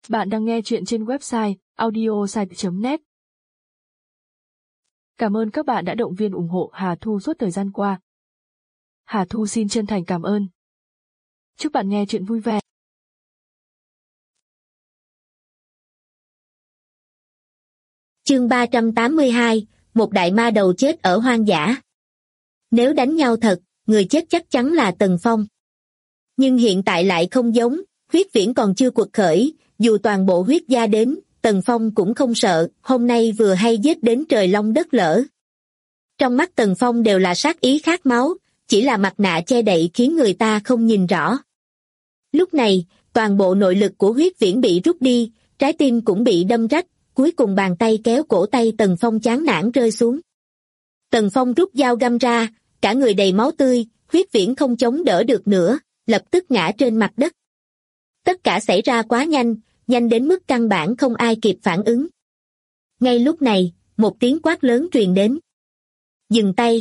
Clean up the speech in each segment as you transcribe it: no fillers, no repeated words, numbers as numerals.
Bạn đang nghe chuyện trên website audiosite.net. Cảm ơn các bạn đã động viên ủng hộ Hà Thu suốt thời gian qua. Hà Thu xin chân thành cảm ơn. Chúc bạn nghe chuyện vui vẻ. Chương 382, một đại ma đầu chết ở hoang dã. Nếu đánh nhau thật, người chết chắc chắn là Tần Phong. Nhưng hiện tại lại không giống, Huyết Viễn còn chưa quật khởi, dù toàn bộ huyết gia đến, Tần Phong cũng không sợ, hôm nay vừa hay giết đến trời long đất lở. Trong mắt Tần Phong đều là sát ý khát máu, chỉ là mặt nạ che đậy khiến người ta không nhìn rõ. Lúc này, toàn bộ nội lực của Huyết Viễn bị rút đi, trái tim cũng bị đâm rách, cuối cùng bàn tay kéo cổ tay Tần Phong chán nản rơi xuống. Tần Phong rút dao găm ra, cả người đầy máu tươi, Huyết Viễn không chống đỡ được nữa, lập tức ngã trên mặt đất. Tất cả xảy ra quá nhanh, nhanh đến mức căn bản không ai kịp phản ứng. Ngay lúc này, một tiếng quát lớn truyền đến. Dừng tay!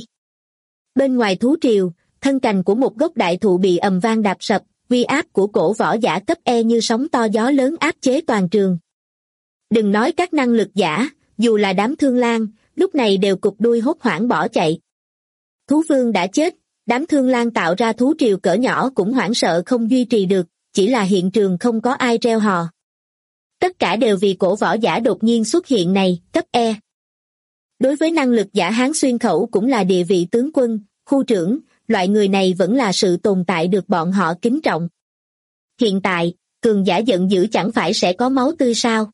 Bên ngoài thú triều, thân cành của một gốc đại thụ bị ầm vang đạp sập, uy áp của cổ võ giả cấp E như sóng to gió lớn áp chế toàn trường. Đừng nói các năng lực giả, dù là đám Thương Lang, lúc này đều cụp đuôi hốt hoảng bỏ chạy. Thú vương đã chết, đám Thương Lang tạo ra thú triều cỡ nhỏ cũng hoảng sợ không duy trì được, chỉ là hiện trường không có ai reo hò. Tất cả đều vì cổ võ giả đột nhiên xuất hiện này, cấp E. Đối với năng lực giả Hán xuyên khẩu cũng là địa vị tướng quân, khu trưởng, loại người này vẫn là sự tồn tại được bọn họ kính trọng. Hiện tại, cường giả giận dữ chẳng phải sẽ có máu tươi sao?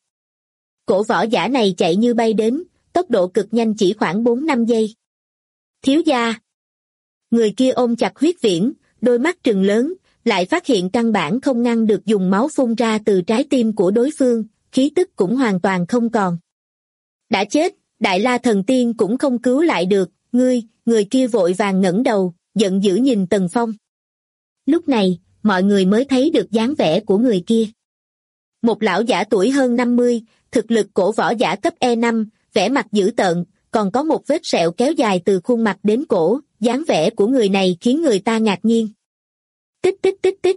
Cổ võ giả này chạy như bay đến, tốc độ cực nhanh chỉ khoảng 4-5 giây. Thiếu gia! Người kia ôm chặt Huyết Viễn, đôi mắt trừng lớn, lại phát hiện căn bản không ngăn được dùng máu phun ra từ trái tim của đối phương, khí tức cũng hoàn toàn không còn. Đã chết, Đại La Thần Tiên cũng không cứu lại được, người kia vội vàng ngẩng đầu, giận dữ nhìn Tần Phong. Lúc này, mọi người mới thấy được dáng vẻ của người kia. Một lão giả tuổi hơn 50, thực lực cổ võ giả cấp E5, vẻ mặt dữ tợn, còn có một vết sẹo kéo dài từ khuôn mặt đến cổ, dáng vẻ của người này khiến người ta ngạc nhiên. Tích tích tích tích.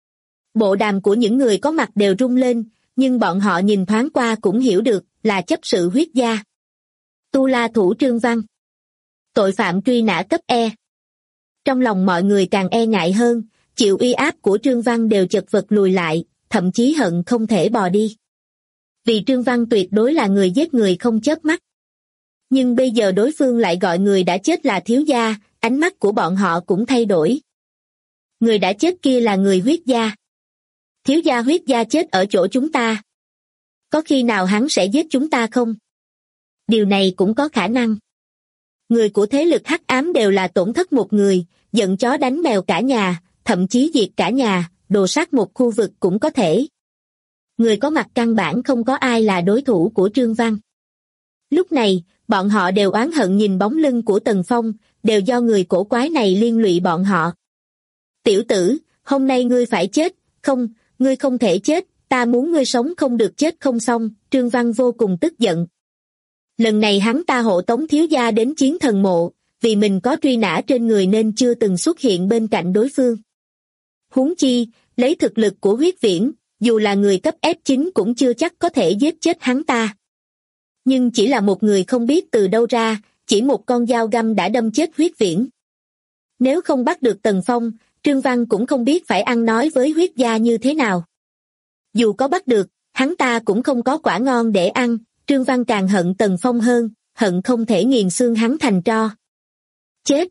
Bộ đàm của những người có mặt đều rung lên, nhưng bọn họ nhìn thoáng qua cũng hiểu được là chấp sự huyết gia. Tu La thủ Trương Văn. Tội phạm truy nã cấp E. Trong lòng mọi người càng e ngại hơn, chịu uy áp của Trương Văn đều chật vật lùi lại, thậm chí hận không thể bò đi. Vì Trương Văn tuyệt đối là người giết người không chớp mắt. Nhưng bây giờ đối phương lại gọi người đã chết là thiếu gia, ánh mắt của bọn họ cũng thay đổi. Người đã chết kia là người huyết gia. Thiếu gia huyết gia chết ở chỗ chúng ta. Có khi nào hắn sẽ giết chúng ta không? Điều này cũng có khả năng. Người của thế lực hắc ám đều là tổn thất một người, giận chó đánh mèo cả nhà, thậm chí diệt cả nhà, đồ sát một khu vực cũng có thể. Người có mặt căn bản không có ai là đối thủ của Trương Văn. Lúc này, bọn họ đều oán hận nhìn bóng lưng của Tần Phong, đều do người cổ quái này liên lụy bọn họ. Tiểu tử, hôm nay ngươi phải chết, không, ngươi không thể chết, ta muốn ngươi sống không được chết không xong, Trương Văn vô cùng tức giận. Lần này hắn ta hộ tống thiếu gia đến Chiến Thần Mộ, vì mình có truy nã trên người nên chưa từng xuất hiện bên cạnh đối phương. Huống chi, lấy thực lực của Huyết Viễn, dù là người cấp F9 cũng chưa chắc có thể giết chết hắn ta. Nhưng chỉ là một người không biết từ đâu ra, chỉ một con dao găm đã đâm chết Huyết Viễn. Nếu không bắt được Tần Phong, Trương Văn cũng không biết phải ăn nói với huyết gia như thế nào. Dù có bắt được, hắn ta cũng không có quả ngon để ăn, Trương Văn càng hận Tần Phong hơn, hận không thể nghiền xương hắn thành tro. Chết!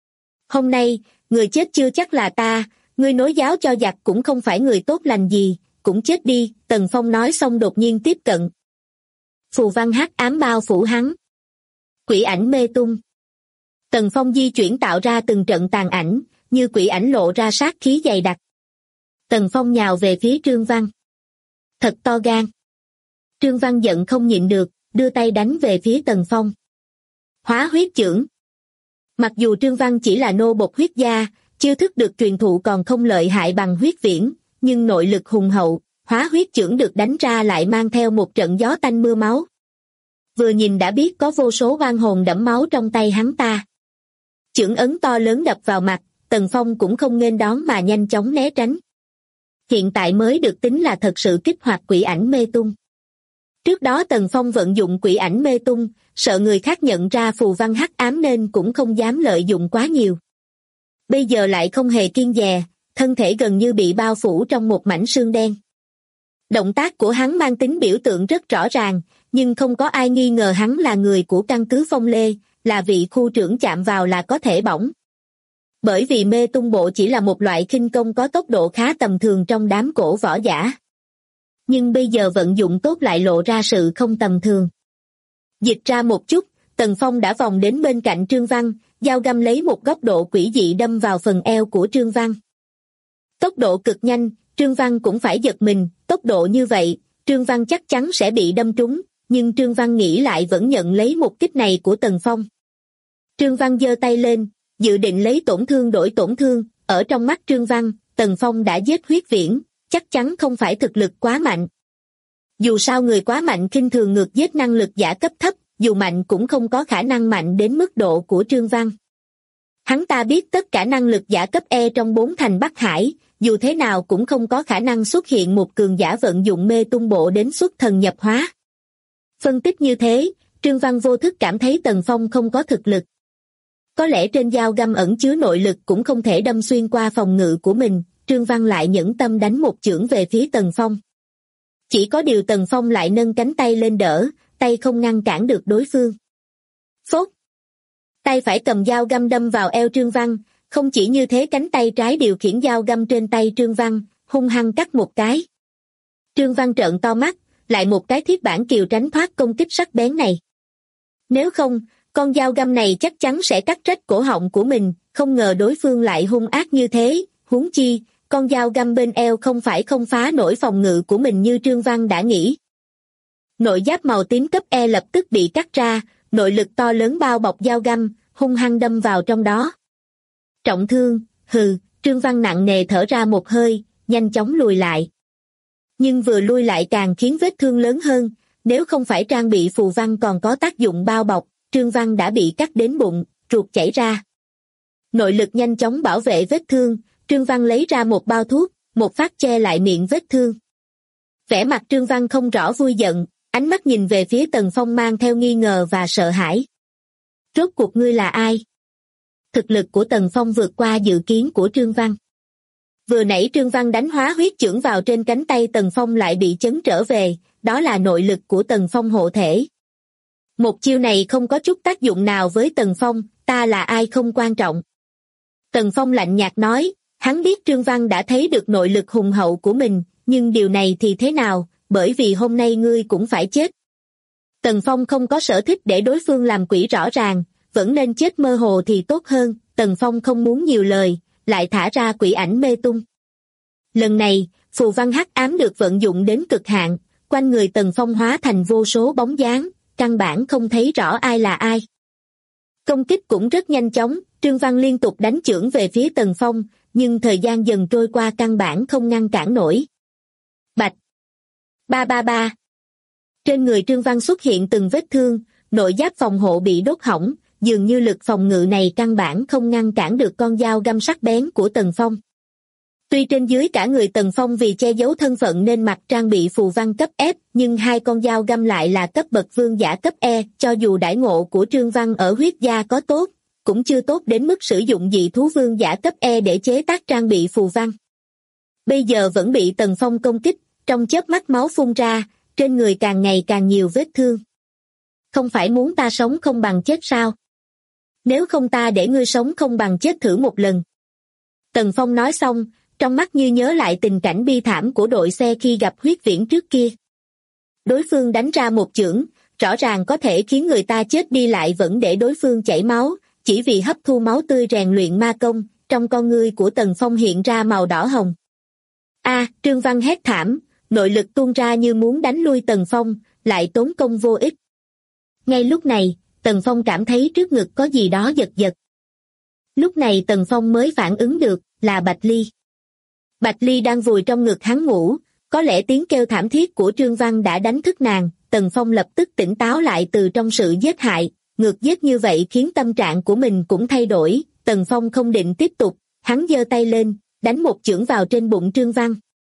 Hôm nay, người chết chưa chắc là ta, ngươi nối giáo cho giặc cũng không phải người tốt lành gì, cũng chết đi, Tần Phong nói xong đột nhiên tiếp cận. Phù văn hắc ám bao phủ hắn. Quỷ ảnh mê tung. Tần Phong di chuyển tạo ra từng trận tàn ảnh, như quỷ ảnh lộ ra sát khí dày đặc. Tần Phong nhào về phía Trương Văn. Thật to gan. Trương Văn giận không nhịn được, đưa tay đánh về phía Tần Phong. Hóa huyết chưởng. Mặc dù Trương Văn chỉ là nô bộc huyết gia, chiêu thức được truyền thụ còn không lợi hại bằng Huyết Viễn, nhưng nội lực hùng hậu, hóa huyết chưởng được đánh ra lại mang theo một trận gió tanh mưa máu. Vừa nhìn đã biết có vô số oan hồn đẫm máu trong tay hắn ta. Chưởng ấn to lớn đập vào mặt, Tần Phong cũng không nghênh đón mà nhanh chóng né tránh. hiện tại mới được tính là thật sự kích hoạt quỷ ảnh mê tung. Trước đó Tần Phong vận dụng quỷ ảnh mê tung, sợ người khác nhận ra phù văn hắc ám nên cũng không dám lợi dụng quá nhiều. Bây giờ lại không hề kiêng dè, thân thể gần như bị bao phủ trong một mảnh sương đen. Động tác của hắn mang tính biểu tượng rất rõ ràng, nhưng không có ai nghi ngờ hắn là người của căn cứ Phong Lê, là vị khu trưởng chạm vào là có thể bỏng. Bởi vì mê tung bộ chỉ là một loại khinh công có tốc độ khá tầm thường trong đám cổ võ giả. Nhưng bây giờ vận dụng tốt lại lộ ra sự không tầm thường. Dịch ra một chút, Tần Phong đã vòng đến bên cạnh Trương Văn, dao găm lấy một góc độ quỷ dị đâm vào phần eo của Trương Văn. Tốc độ cực nhanh, Trương Văn cũng phải giật mình, tốc độ như vậy, Trương Văn chắc chắn sẽ bị đâm trúng, nhưng Trương Văn nghĩ lại vẫn nhận lấy một kích này của Tần Phong. Trương Văn giơ tay lên, dự định lấy tổn thương đổi tổn thương, ở trong mắt Trương Văn, Tần Phong đã giết Huyết Viễn, chắc chắn không phải thực lực quá mạnh. Dù sao người quá mạnh khinh thường ngược giết năng lực giả cấp thấp, dù mạnh cũng không có khả năng mạnh đến mức độ của Trương Văn. Hắn ta biết tất cả năng lực giả cấp E trong 4 thành Bắc Hải, dù thế nào cũng không có khả năng xuất hiện một cường giả vận dụng mê tung bộ đến xuất thần nhập hóa. Phân tích như thế, Trương Văn vô thức cảm thấy Tần Phong không có thực lực. Có lẽ trên dao găm ẩn chứa nội lực cũng không thể đâm xuyên qua phòng ngự của mình, Trương Văn lại nhẫn tâm đánh một chưởng về phía Tần Phong. Chỉ có điều Tần Phong lại nâng cánh tay lên đỡ, tay không ngăn cản được đối phương. Phốt! Tay phải cầm dao găm đâm vào eo Trương Văn, không chỉ như thế cánh tay trái điều khiển dao găm trên tay Trương Văn, hung hăng cắt một cái. Trương Văn trợn to mắt, lại một cái thiết bản kiều tránh thoát công kích sắc bén này. Nếu không, con dao găm này chắc chắn sẽ cắt rách cổ họng của mình, không ngờ đối phương lại hung ác như thế, huống chi, con dao găm bên eo không phải không phá nổi phòng ngự của mình như Trương Văn đã nghĩ. Nội giáp màu tím cấp E lập tức bị cắt ra, nội lực to lớn bao bọc dao găm, hung hăng đâm vào trong đó. Trọng thương, hừ, Trương Văn nặng nề thở ra một hơi, nhanh chóng lùi lại. Nhưng vừa lui lại càng khiến vết thương lớn hơn, nếu không phải trang bị phù văn còn có tác dụng bao bọc, Trương Văn đã bị cắt đến bụng, ruột chảy ra. Nội lực nhanh chóng bảo vệ vết thương, Trương Văn lấy ra một bao thuốc, một phát che lại miệng vết thương. Vẻ mặt Trương Văn không rõ vui giận, ánh mắt nhìn về phía Tần Phong mang theo nghi ngờ và sợ hãi. Rốt cuộc ngươi là ai? Thực lực của Tần Phong vượt qua dự kiến của Trương Văn. Vừa nãy Trương Văn đánh hóa huyết chưởng vào trên cánh tay Tần Phong lại bị chấn trở về, đó là nội lực của Tần Phong hộ thể. Một chiêu này không có chút tác dụng nào với Tần Phong, ta là ai không quan trọng. Tần Phong lạnh nhạt nói, hắn biết Trương Văn đã thấy được nội lực hùng hậu của mình, nhưng điều này thì thế nào, bởi vì hôm nay ngươi cũng phải chết. Tần Phong không có sở thích để đối phương làm quỷ rõ ràng, vẫn nên chết mơ hồ thì tốt hơn, Tần Phong không muốn nhiều lời, lại thả ra quỷ ảnh mê tung. Lần này, phù văn hắc ám được vận dụng đến cực hạn, quanh người Tần Phong hóa thành vô số bóng dáng, căn bản không thấy rõ ai là ai. Công kích cũng rất nhanh chóng, Trương Văn liên tục đánh chưởng về phía Tần Phong, nhưng thời gian dần trôi qua căn bản không ngăn cản nổi. Bạch! Ba ba ba! Trên người Trương Văn xuất hiện từng vết thương, nội giáp phòng hộ bị đốt hỏng, dường như lực phòng ngự này căn bản không ngăn cản được con dao găm sắc bén của Tần Phong. Tuy trên dưới cả người Tần Phong vì che giấu thân phận nên mặc trang bị phù văn cấp F, nhưng hai con dao găm lại là cấp bậc vương giả cấp E, cho dù đãi ngộ của Trương Văn ở huyết gia có tốt, cũng chưa tốt đến mức sử dụng dị thú vương giả cấp E để chế tác trang bị phù văn. Bây giờ vẫn bị Tần Phong công kích, trong chớp mắt máu phun ra, trên người càng ngày càng nhiều vết thương. Không phải muốn ta sống không bằng chết sao? Nếu không ta để ngươi sống không bằng chết thử một lần. Tần Phong nói xong, trong mắt như nhớ lại tình cảnh bi thảm của đội xe khi gặp Huyết Viễn trước kia. Đối phương đánh ra một chưởng, rõ ràng có thể khiến người ta chết đi lại vẫn để đối phương chảy máu, chỉ vì hấp thu máu tươi rèn luyện ma công, trong con ngươi của Tần Phong hiện ra màu đỏ hồng. Trương Văn hét thảm, nội lực tuôn ra như muốn đánh lui Tần Phong, lại tốn công vô ích. Ngay lúc này, Tần Phong cảm thấy trước ngực có gì đó giật giật. Lúc này Tần Phong mới phản ứng được, là Bạch Ly. Bạch Ly đang vùi trong ngực hắn ngủ, có lẽ tiếng kêu thảm thiết của Trương Văn đã đánh thức nàng, Tần Phong lập tức tỉnh táo lại từ trong sự giết hại, ngược giết như vậy khiến tâm trạng của mình cũng thay đổi, Tần Phong không định tiếp tục, hắn giơ tay lên, đánh một chưởng vào trên bụng Trương Văn.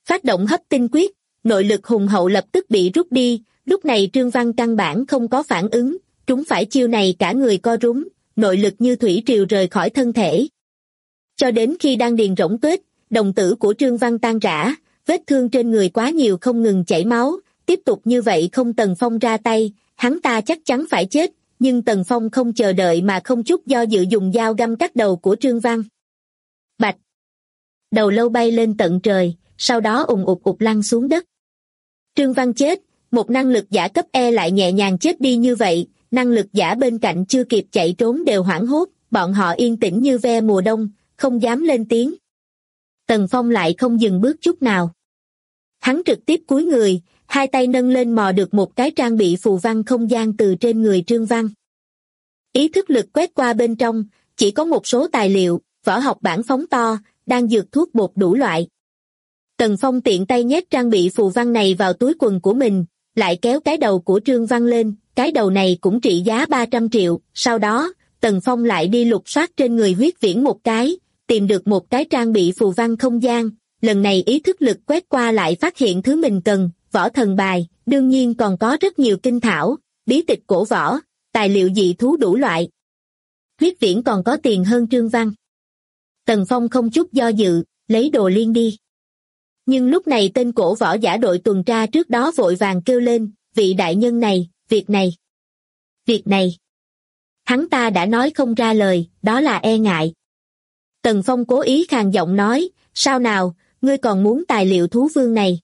Phát động hấp tinh quyết, nội lực hùng hậu lập tức bị rút đi, lúc này Trương Văn căn bản không có phản ứng, trúng phải chiêu này cả người co rúm, nội lực như thủy triều rời khỏi thân thể. Cho đến khi đan điền rỗng tuếch, đồng tử của Trương Văn tan rã, vết thương trên người quá nhiều không ngừng chảy máu, tiếp tục như vậy không Tần Phong ra tay, hắn ta chắc chắn phải chết, nhưng Tần Phong không chờ đợi mà không chút do dự dùng dao găm cắt đầu của Trương Văn. Bạch! Đầu lâu bay lên tận trời, sau đó ùng ụt ụt lăn xuống đất. Trương Văn chết, một năng lực giả cấp E lại nhẹ nhàng chết đi như vậy, năng lực giả bên cạnh chưa kịp chạy trốn đều hoảng hốt, bọn họ yên tĩnh như ve mùa đông, không dám lên tiếng. Tần Phong lại không dừng bước chút nào. Hắn trực tiếp cúi người, hai tay nâng lên mò được một cái trang bị phù văn không gian từ trên người Trương Văn. Ý thức lực quét qua bên trong, chỉ có một số tài liệu, võ học bản phóng to, đang dược thuốc bột đủ loại. Tần Phong tiện tay nhét trang bị phù văn này vào túi quần của mình, lại kéo cái đầu của Trương Văn lên, cái đầu này cũng trị giá 300 triệu, sau đó, Tần Phong lại đi lục soát trên người Huyết Viễn một cái, tìm được một cái trang bị phù văn không gian, lần này ý thức lực quét qua lại phát hiện thứ mình cần, võ thần bài, đương nhiên còn có rất nhiều kinh thảo, bí tịch cổ võ, tài liệu dị thú đủ loại. Huyết Viễn còn có tiền hơn Trương Văn. Tần Phong không chút do dự, lấy đồ liên đi. Nhưng lúc này tên cổ võ giả đội tuần tra trước đó vội vàng kêu lên, vị đại nhân này, việc này. Hắn ta đã nói không ra lời, đó là e ngại. Tần Phong cố ý khàn giọng nói, sao nào, ngươi còn muốn tài liệu thú vương này?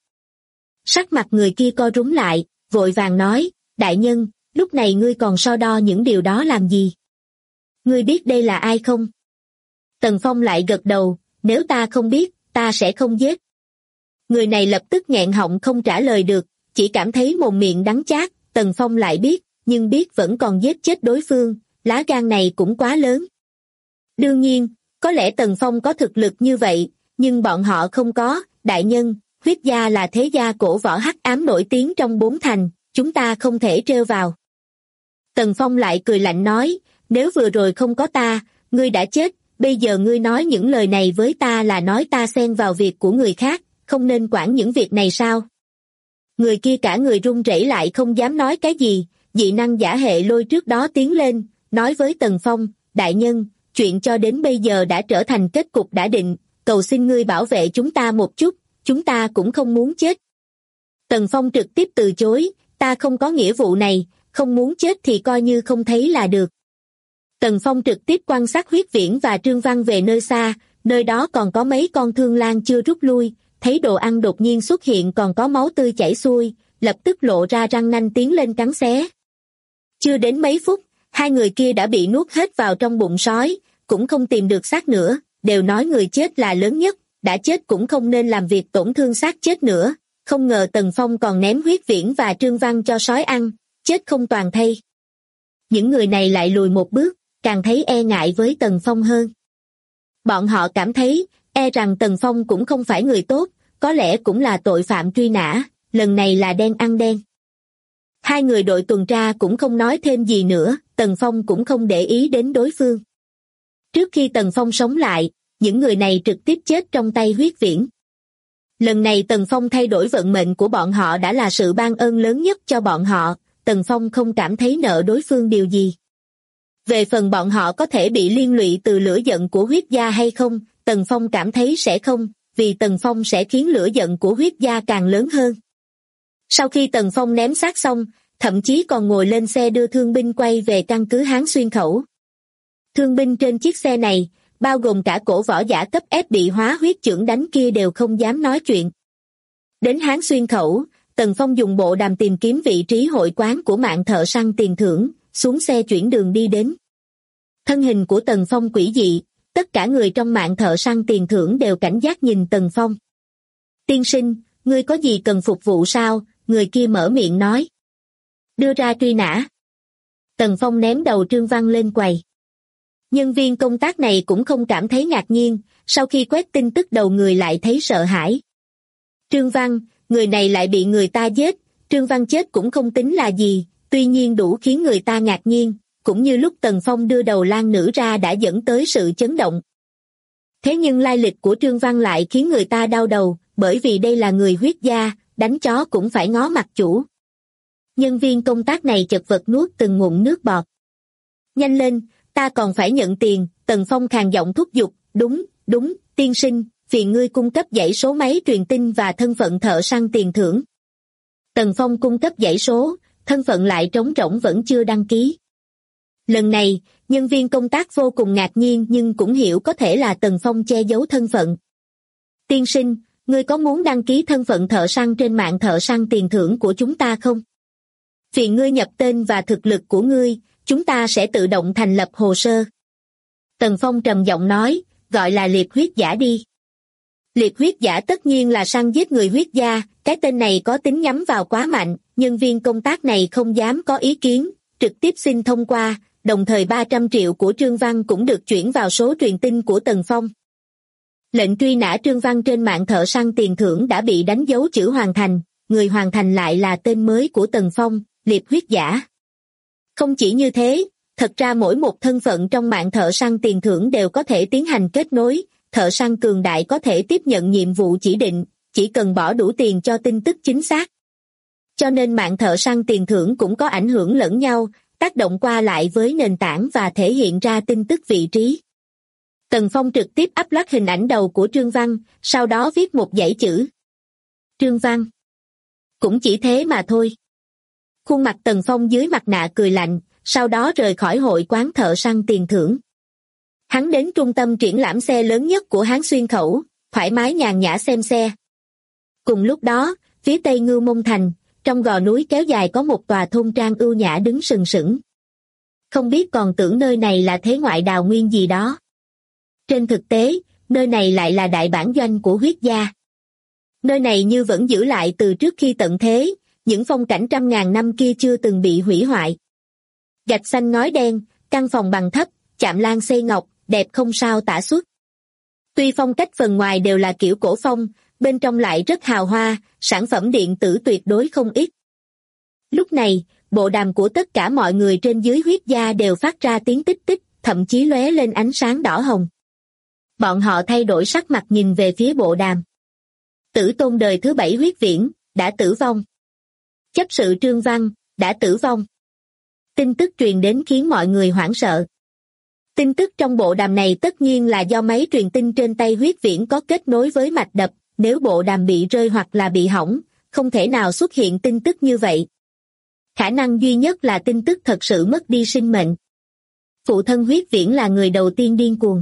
Sắc mặt người kia co rúm lại, vội vàng nói, đại nhân, lúc này ngươi còn so đo những điều đó làm gì? Ngươi biết đây là ai không? Tần Phong lại gật đầu, nếu ta không biết, ta sẽ không giết. Người này lập tức nghẹn họng không trả lời được, chỉ cảm thấy mồm miệng đắng chát, Tần Phong lại biết, nhưng biết vẫn còn giết chết đối phương, lá gan này cũng quá lớn. Đương nhiên, có lẽ Tần Phong có thực lực như vậy, nhưng bọn họ không có, đại nhân, Huyết gia là thế gia cổ võ hắc ám nổi tiếng trong 4 thành, chúng ta không thể trêu vào. Tần Phong lại cười lạnh nói, nếu vừa rồi không có ta, ngươi đã chết, bây giờ ngươi nói những lời này với ta là nói ta xen vào việc của người khác, không nên quản những việc này sao? Người kia cả người run rẩy lại không dám nói cái gì, dị năng giả hệ lôi trước đó tiến lên, nói với Tần Phong, đại nhân, chuyện cho đến bây giờ đã trở thành kết cục đã định, cầu xin ngươi bảo vệ chúng ta một chút, chúng ta cũng không muốn chết. Tần Phong trực tiếp từ chối, ta không có nghĩa vụ này, không muốn chết thì coi như không thấy là được. Tần Phong trực tiếp quan sát Huyết Viễn và Trương Văn về nơi xa, nơi đó còn có mấy con thương lang chưa rút lui, thấy đồ ăn đột nhiên xuất hiện còn có máu tươi chảy xuôi, lập tức lộ ra răng nanh tiến lên cắn xé. Chưa đến mấy phút, hai người kia đã bị nuốt hết vào trong bụng sói, cũng không tìm được xác nữa, đều nói người chết là lớn nhất, đã chết cũng không nên làm việc tổn thương xác chết nữa, không ngờ Tần Phong còn ném Huyết Viễn và Trương Văn cho sói ăn, chết không toàn thây. Những người này lại lùi một bước, càng thấy e ngại với Tần Phong hơn. Bọn họ cảm thấy, e rằng Tần Phong cũng không phải người tốt, có lẽ cũng là tội phạm truy nã, lần này là đen ăn đen. Hai người đội tuần tra cũng không nói thêm gì nữa, Tần Phong cũng không để ý đến đối phương. Trước khi Tần Phong sống lại, những người này trực tiếp chết trong tay Huyết Viễn. Lần này Tần Phong thay đổi vận mệnh của bọn họ đã là sự ban ơn lớn nhất cho bọn họ, Tần Phong không cảm thấy nợ đối phương điều gì. Về phần bọn họ có thể bị liên lụy từ lửa giận của Huyết gia hay không, Tần Phong cảm thấy sẽ không, vì Tần Phong sẽ khiến lửa giận của Huyết gia càng lớn hơn. Sau khi Tần Phong ném xác xong, thậm chí còn ngồi lên xe đưa thương binh quay về căn cứ Hán Xuyên Khẩu. Thương binh trên chiếc xe này, bao gồm cả cổ võ giả cấp F bị hóa huyết chưởng đánh kia đều không dám nói chuyện. Đến Hán Xuyên Khẩu, Tần Phong dùng bộ đàm tìm kiếm vị trí hội quán của mạng thợ săn tiền thưởng, xuống xe chuyển đường đi đến. Thân hình của Tần Phong quỷ dị, tất cả người trong mạng thợ săn tiền thưởng đều cảnh giác nhìn Tần Phong. Tiên sinh, ngươi có gì cần phục vụ sao? Người kia mở miệng nói. Đưa ra truy nã. Tần Phong ném đầu Trương Văn lên quầy. Nhân viên công tác này cũng không cảm thấy ngạc nhiên, sau khi quét tin tức đầu người lại thấy sợ hãi. Trương Văn, người này lại bị người ta giết, Trương Văn chết cũng không tính là gì, tuy nhiên đủ khiến người ta ngạc nhiên, cũng như lúc Tần Phong đưa đầu lang nữ ra đã dẫn tới sự chấn động. Thế nhưng lai lịch của Trương Văn lại khiến người ta đau đầu, bởi vì đây là người huyết gia, đánh chó cũng phải ngó mặt chủ. Nhân viên công tác này chật vật nuốt từng ngụm nước bọt. Nhanh lên, ta còn phải nhận tiền, Tần Phong khàn giọng thúc giục, đúng, tiên sinh, phiền ngươi cung cấp dãy số máy truyền tin và thân phận thợ săn tiền thưởng. Tần Phong cung cấp dãy số, thân phận lại trống rỗng vẫn chưa đăng ký. Lần này, nhân viên công tác vô cùng ngạc nhiên nhưng cũng hiểu có thể là Tần Phong che giấu thân phận. Tiên sinh, ngươi có muốn đăng ký thân phận thợ săn trên mạng thợ săn tiền thưởng của chúng ta không? Phiền ngươi nhập tên và thực lực của ngươi, chúng ta sẽ tự động thành lập hồ sơ. Tần Phong trầm giọng nói, gọi là liệt huyết giả đi. Liệt huyết giả tất nhiên là săn giết người huyết gia, cái tên này có tính nhắm vào quá mạnh, nhân viên công tác này không dám có ý kiến, trực tiếp xin thông qua, đồng thời 300 triệu của Trương Văn cũng được chuyển vào số truyền tin của Tần Phong. Lệnh truy nã Trương Văn trên mạng thợ săn tiền thưởng đã bị đánh dấu chữ hoàn thành, người hoàn thành lại là tên mới của Tần Phong, liệt huyết giả. Không chỉ như thế, thật ra mỗi một thân phận trong mạng thợ săn tiền thưởng đều có thể tiến hành kết nối, thợ săn cường đại có thể tiếp nhận nhiệm vụ chỉ định, chỉ cần bỏ đủ tiền cho tin tức chính xác. Cho nên mạng thợ săn tiền thưởng cũng có ảnh hưởng lẫn nhau, tác động qua lại với nền tảng và thể hiện ra tin tức vị trí. Tần Phong trực tiếp upload hình ảnh đầu của Trương Văn, sau đó viết một dãy chữ. Trương Văn. Cũng chỉ thế mà thôi. Khuôn mặt Tần Phong dưới mặt nạ cười lạnh, sau đó rời khỏi hội quán thợ săn tiền thưởng. Hắn đến trung tâm triển lãm xe lớn nhất của Hán Xuyên Khẩu, thoải mái nhàn nhã xem xe. Cùng lúc đó, phía tây Ngưu Mông Thành, trong gò núi kéo dài có một tòa thôn trang ưu nhã đứng sừng sững. Không biết còn tưởng nơi này là thế ngoại đào nguyên gì đó. Trên thực tế, nơi này lại là đại bản doanh của huyết gia. Nơi này như vẫn giữ lại từ trước khi tận thế, những phong cảnh trăm ngàn năm kia chưa từng bị hủy hoại. Gạch xanh ngói đen, căn phòng bằng thấp, chạm lan xây ngọc, đẹp không sao tả xuất. Tuy phong cách phần ngoài đều là kiểu cổ phong, bên trong lại rất hào hoa, sản phẩm điện tử tuyệt đối không ít. Lúc này, bộ đàm của tất cả mọi người trên dưới huyết gia đều phát ra tiếng tích tích, thậm chí lóe lên ánh sáng đỏ hồng. Bọn họ thay đổi sắc mặt nhìn về phía bộ đàm. Tử tôn đời thứ 7 huyết viễn, đã tử vong. Chấp sự Trương Văn, đã tử vong. Tin tức truyền đến khiến mọi người hoảng sợ. Tin tức trong bộ đàm này tất nhiên là do máy truyền tin trên tay huyết viễn có kết nối với mạch đập, nếu bộ đàm bị rơi hoặc là bị hỏng, không thể nào xuất hiện tin tức như vậy. Khả năng duy nhất là tin tức thật sự mất đi sinh mệnh. Phụ thân huyết viễn là người đầu tiên điên cuồng.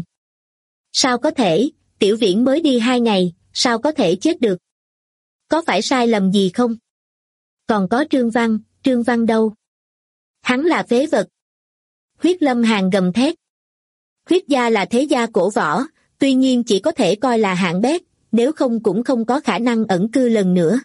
Sao có thể, tiểu viễn mới đi 2 ngày, sao có thể chết được? Có phải sai lầm gì không? Còn có Trương Văn đâu? Hắn là phế vật. Huyết Lâm Hàn gầm thét. Huyết gia là thế gia cổ võ, tuy nhiên chỉ có thể coi là hạng bét, nếu không cũng không có khả năng ẩn cư lần nữa.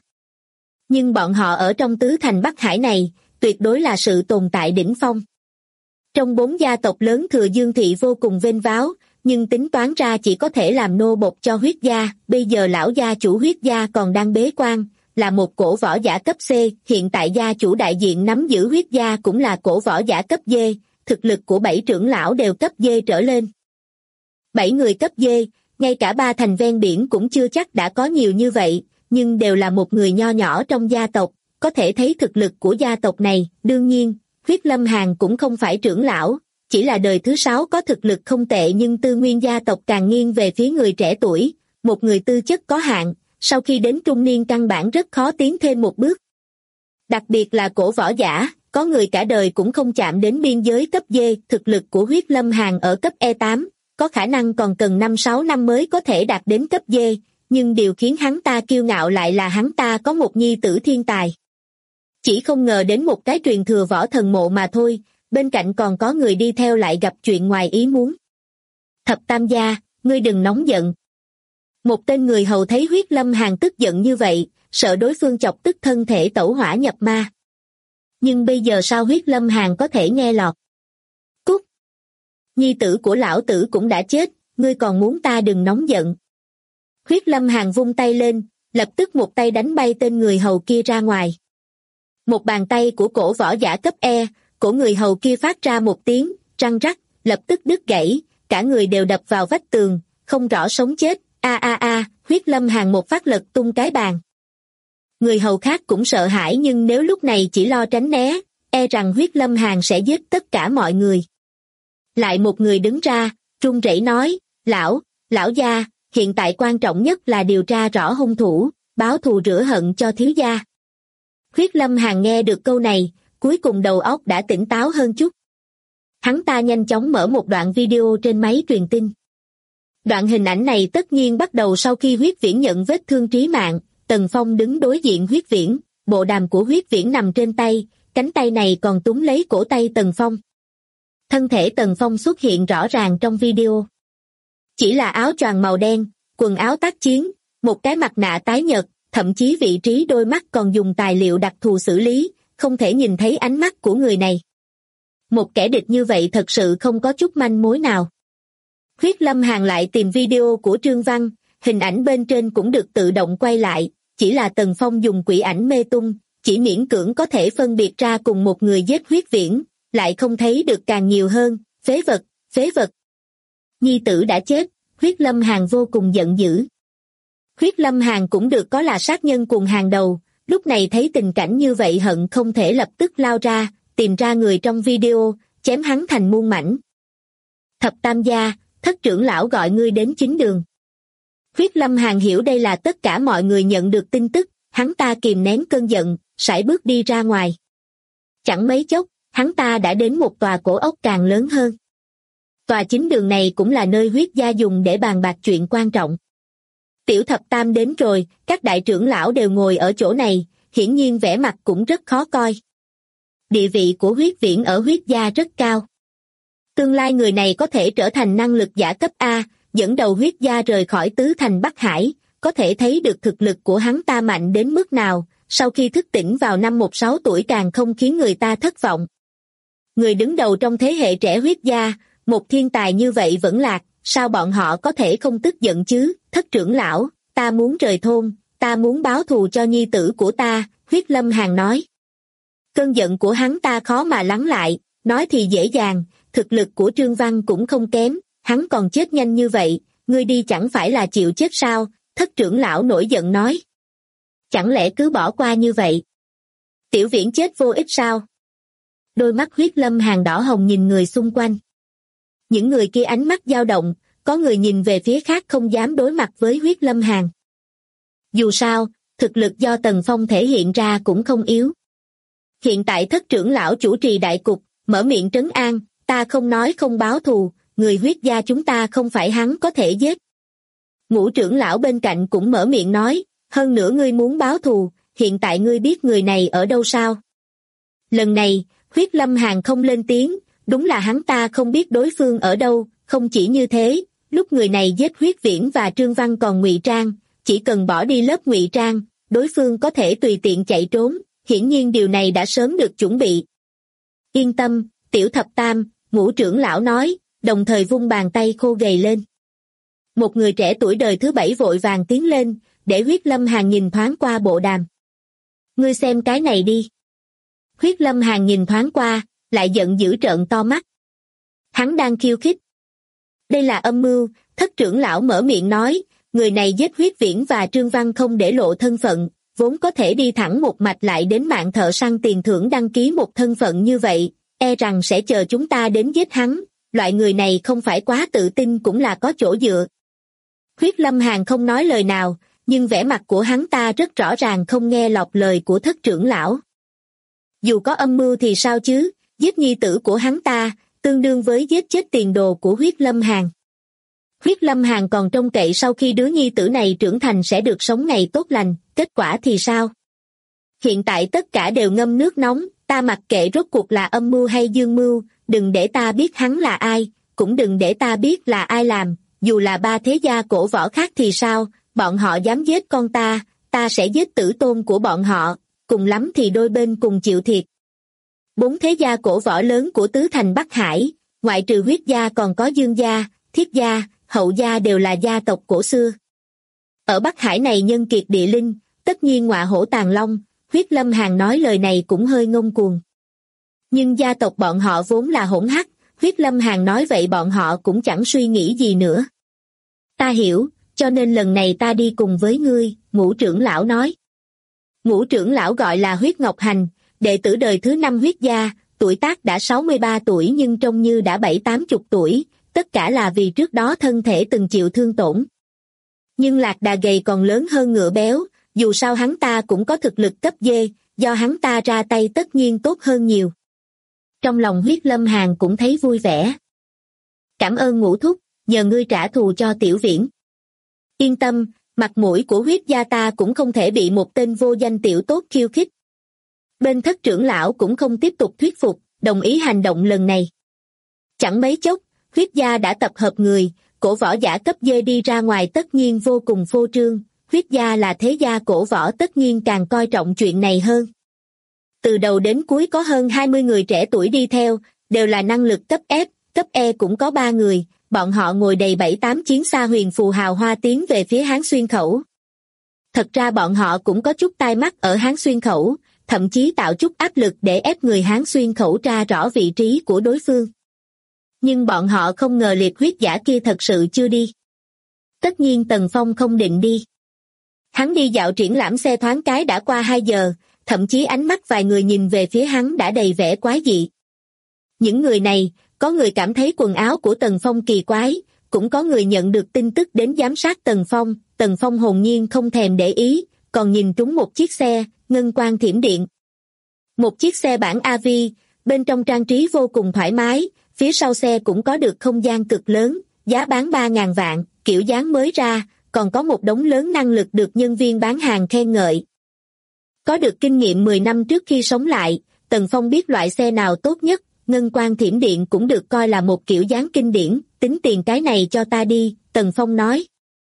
Nhưng bọn họ ở trong tứ thành Bắc Hải này, tuyệt đối là sự tồn tại đỉnh phong. Trong 4 gia tộc lớn Thừa Dương Thị vô cùng vênh váo, nhưng tính toán ra chỉ có thể làm nô bộc cho huyết gia, bây giờ lão gia chủ huyết gia còn đang bế quan, là một cổ võ giả cấp C, hiện tại gia chủ đại diện nắm giữ huyết gia cũng là cổ võ giả cấp D, thực lực của 7 trưởng lão đều cấp D trở lên. 7 người cấp D, ngay cả 3 thành ven biển cũng chưa chắc đã có nhiều như vậy, nhưng đều là một người nho nhỏ trong gia tộc, có thể thấy thực lực của gia tộc này. Đương nhiên, Huyết Lâm Hàn cũng không phải trưởng lão, chỉ là đời thứ 6 có thực lực không tệ, nhưng tư nguyên gia tộc càng nghiêng về phía người trẻ tuổi, một người tư chất có hạn, sau khi đến trung niên căn bản rất khó tiến thêm một bước. Đặc biệt là cổ võ giả, có người cả đời cũng không chạm đến biên giới cấp D, thực lực của Huyết Lâm Hàn ở cấp E8, có khả năng còn cần 5-6 năm mới có thể đạt đến cấp D, nhưng điều khiến hắn ta kiêu ngạo lại là hắn ta có một nhi tử thiên tài. Chỉ không ngờ đến một cái truyền thừa võ thần mộ mà thôi, bên cạnh còn có người đi theo lại gặp chuyện ngoài ý muốn. Thập Tam gia, ngươi đừng nóng giận. Một tên người hầu thấy Huyết Lâm Hàn tức giận như vậy, sợ đối phương chọc tức thân thể tẩu hỏa nhập ma. Nhưng bây giờ sao Huyết Lâm Hàn có thể nghe lọt? Cút! Nhi tử của lão tử cũng đã chết, ngươi còn muốn ta đừng nóng giận. Huyết Lâm Hàn vung tay lên, lập tức một tay đánh bay tên người hầu kia ra ngoài. Một bàn tay của cổ võ giả cấp E, cổ người hầu kia phát ra một tiếng răng rắc, lập tức đứt gãy, cả người đều đập vào vách tường, không rõ sống chết, Huyết Lâm Hàn một phát lật tung cái bàn. Người hầu khác cũng sợ hãi, nhưng nếu lúc này chỉ lo tránh né, e rằng Huyết Lâm Hàn sẽ giết tất cả mọi người. Lại một người đứng ra, run rẩy nói, lão gia, hiện tại quan trọng nhất là điều tra rõ hung thủ, báo thù rửa hận cho thiếu gia. Huyết Lâm Hàn nghe được câu này, cuối cùng đầu óc đã tỉnh táo hơn chút. Hắn ta nhanh chóng mở một đoạn video trên máy truyền tin. Đoạn hình ảnh này tất nhiên bắt đầu sau khi Huyết Viễn nhận vết thương trí mạng. Tần Phong đứng đối diện Huyết Viễn, bộ đàm của Huyết Viễn nằm trên tay, cánh tay này còn túm lấy cổ tay Tần Phong. Thân thể Tần Phong xuất hiện rõ ràng trong video. Chỉ là áo choàng màu đen, quần áo tác chiến, một cái mặt nạ tái nhợt, thậm chí vị trí đôi mắt còn dùng tài liệu đặc thù xử lý, không thể nhìn thấy ánh mắt của người này. Một kẻ địch như vậy thật sự không có chút manh mối nào. Huyết Lâm Hàn lại tìm video của Trương Văn, hình ảnh bên trên cũng được tự động quay lại, chỉ là Tần Phong dùng quỷ ảnh mê tung, chỉ miễn cưỡng có thể phân biệt ra cùng một người giết Huyết Viễn, lại không thấy được càng nhiều hơn, phế vật. Nhi tử đã chết, Huyết Lâm Hàn vô cùng giận dữ. Huyết Lâm Hàn cũng được có là sát nhân cuồng hàng đầu, lúc này thấy tình cảnh như vậy hận không thể lập tức lao ra, tìm ra người trong video, chém hắn thành muôn mảnh. Thập Tam gia, Thất trưởng lão gọi ngươi đến chính đường. Huyết Lâm Hàn hiểu đây là tất cả mọi người nhận được tin tức, hắn ta kìm nén cơn giận, sải bước đi ra ngoài. Chẳng mấy chốc, hắn ta đã đến một tòa cổ ốc càng lớn hơn. Tòa chính đường này cũng là nơi Huyết gia dùng để bàn bạc chuyện quan trọng. Tiểu Thập Tam đến rồi, các đại trưởng lão đều ngồi ở chỗ này, hiển nhiên vẻ mặt cũng rất khó coi. Địa vị của Huyết Viễn ở Huyết gia rất cao. Tương lai người này có thể trở thành năng lực giả cấp A, dẫn đầu Huyết gia rời khỏi Tứ Thành Bắc Hải, có thể thấy được thực lực của hắn ta mạnh đến mức nào, sau khi thức tỉnh vào năm 16 tuổi càng không khiến người ta thất vọng. Người đứng đầu trong thế hệ trẻ Huyết gia, một thiên tài như vậy vẫn lạc, sao bọn họ có thể không tức giận chứ? Thất trưởng lão, ta muốn rời thôn, ta muốn báo thù cho nhi tử của ta, Huyết Lâm Hàn nói. Cơn giận của hắn ta khó mà lắng lại, nói thì dễ dàng, thực lực của Trương Văn cũng không kém, hắn còn chết nhanh như vậy, ngươi đi chẳng phải là chịu chết sao? Thất trưởng lão nổi giận nói. Chẳng lẽ cứ bỏ qua như vậy? Tiểu Viễn chết vô ích sao? Đôi mắt Huyết Lâm Hàn đỏ hồng nhìn người xung quanh. Những người kia ánh mắt dao động, có người nhìn về phía khác không dám đối mặt với Huyết Lâm Hàn. Dù sao, thực lực do Tần Phong thể hiện ra cũng không yếu. Hiện tại Thất trưởng lão chủ trì đại cục, mở miệng trấn an, ta không nói không báo thù, người Huyết gia chúng ta không phải hắn có thể giết. Ngũ trưởng lão bên cạnh cũng mở miệng nói, hơn nữa ngươi muốn báo thù, hiện tại ngươi biết người này ở đâu sao? Lần này, Huyết Lâm Hàn không lên tiếng, đúng là hắn ta không biết đối phương ở đâu, không chỉ như thế, lúc người này giết Huyết Viễn và Trương Văn còn ngụy trang, chỉ cần bỏ đi lớp ngụy trang, đối phương có thể tùy tiện chạy trốn, hiển nhiên điều này đã sớm được chuẩn bị. Yên tâm, Tiểu Thập Tam, Ngũ trưởng lão nói, đồng thời vung bàn tay khô gầy lên. Một người trẻ tuổi đời thứ 7 vội vàng tiến lên, để Huyết Lâm Hàn nhìn thoáng qua bộ đàm. Ngươi xem cái này đi. Huyết Lâm Hàn nhìn thoáng qua, lại giận dữ trợn to mắt. Hắn đang khiêu khích. Đây là âm mưu, Thất trưởng lão mở miệng nói, người này giết Huyết Viễn và Trương Văn không để lộ thân phận, vốn có thể đi thẳng một mạch lại đến mạng thợ săn tiền thưởng đăng ký một thân phận như vậy, e rằng sẽ chờ chúng ta đến giết hắn, loại người này không phải quá tự tin cũng là có chỗ dựa. Huyết Lâm Hàn không nói lời nào, nhưng vẻ mặt của hắn ta rất rõ ràng không nghe lọt lời của Thất trưởng lão. Dù có âm mưu thì sao chứ, giết nhi tử của hắn ta, tương đương với giết chết tiền đồ của Huyết Lâm Hàn. Huyết Lâm Hàn còn trông cậy sau khi đứa nhi tử này trưởng thành sẽ được sống ngày tốt lành, kết quả thì sao? Hiện tại tất cả đều ngâm nước nóng, ta mặc kệ rốt cuộc là âm mưu hay dương mưu, đừng để ta biết hắn là ai, cũng đừng để ta biết là ai làm, dù là 3 thế gia cổ võ khác thì sao, bọn họ dám giết con ta sẽ giết tử tôn của bọn họ, cùng lắm thì đôi bên cùng chịu thiệt. 4 thế gia cổ võ lớn của Tứ Thành Bắc Hải, ngoại trừ Huyết gia còn có Dương gia, Thiết gia, Hậu gia đều là gia tộc cổ xưa. Ở Bắc Hải này nhân kiệt địa linh, tất nhiên ngọa hổ tàng long, Huyết Lâm Hàn nói lời này cũng hơi ngông cuồng. Nhưng gia tộc bọn họ vốn là hỗn hắc, Huyết Lâm Hàn nói vậy bọn họ cũng chẳng suy nghĩ gì nữa. Ta hiểu, cho nên lần này ta đi cùng với ngươi, Ngũ trưởng lão nói. Ngũ trưởng lão gọi là Huyết Ngọc Hành, đệ tử đời thứ 5 Huyết gia, tuổi tác đã 63 tuổi nhưng trông như đã 70-80 tuổi, tất cả là vì trước đó thân thể từng chịu thương tổn. Nhưng lạc đà gầy còn lớn hơn ngựa béo, dù sao hắn ta cũng có thực lực cấp dê, do hắn ta ra tay tất nhiên tốt hơn nhiều. Trong lòng Huyết Lâm Hàn cũng thấy vui vẻ. Cảm ơn Ngũ thúc, nhờ ngươi trả thù cho Tiểu Viễn. Yên tâm, mặt mũi của Huyết gia ta cũng không thể bị một tên vô danh tiểu tốt khiêu khích. Bên Thất trưởng lão cũng không tiếp tục thuyết phục, đồng ý hành động lần này. Chẳng mấy chốc, Huyết gia đã tập hợp người, cổ võ giả cấp dê đi ra ngoài tất nhiên vô cùng phô trương, Huyết gia là thế gia cổ võ tất nhiên càng coi trọng chuyện này hơn. Từ đầu đến cuối có hơn 20 người trẻ tuổi đi theo, đều là năng lực cấp F, cấp E cũng có 3 người, bọn họ ngồi đầy 7-8 chiến xa huyền phù hào hoa tiến về phía Hán Xuyên Khẩu. Thật ra bọn họ cũng có chút tai mắt ở Hán Xuyên Khẩu, thậm chí tạo chút áp lực để ép người Hán Xuyên Khẩu tra rõ vị trí của đối phương. Nhưng bọn họ không ngờ liệt huyết giả kia thật sự chưa đi. Tất nhiên Tần Phong không định đi. Hắn đi dạo triển lãm xe thoáng cái đã qua 2 giờ, thậm chí ánh mắt vài người nhìn về phía hắn đã đầy vẻ quái dị. Những người này, có người cảm thấy quần áo của Tần Phong kỳ quái, cũng có người nhận được tin tức đến giám sát Tần Phong hồn nhiên không thèm để ý, còn nhìn trúng một chiếc xe, ngân quang thiểm điện. Một chiếc xe bản AV, bên trong trang trí vô cùng thoải mái, phía sau xe cũng có được không gian cực lớn, giá bán 3.000 vạn, kiểu dáng mới ra, còn có một đống lớn năng lực được nhân viên bán hàng khen ngợi. Có được kinh nghiệm 10 năm trước khi sống lại, Tần Phong biết loại xe nào tốt nhất, ngân quang thiểm điện cũng được coi là một kiểu dáng kinh điển, tính tiền cái này cho ta đi, Tần Phong nói.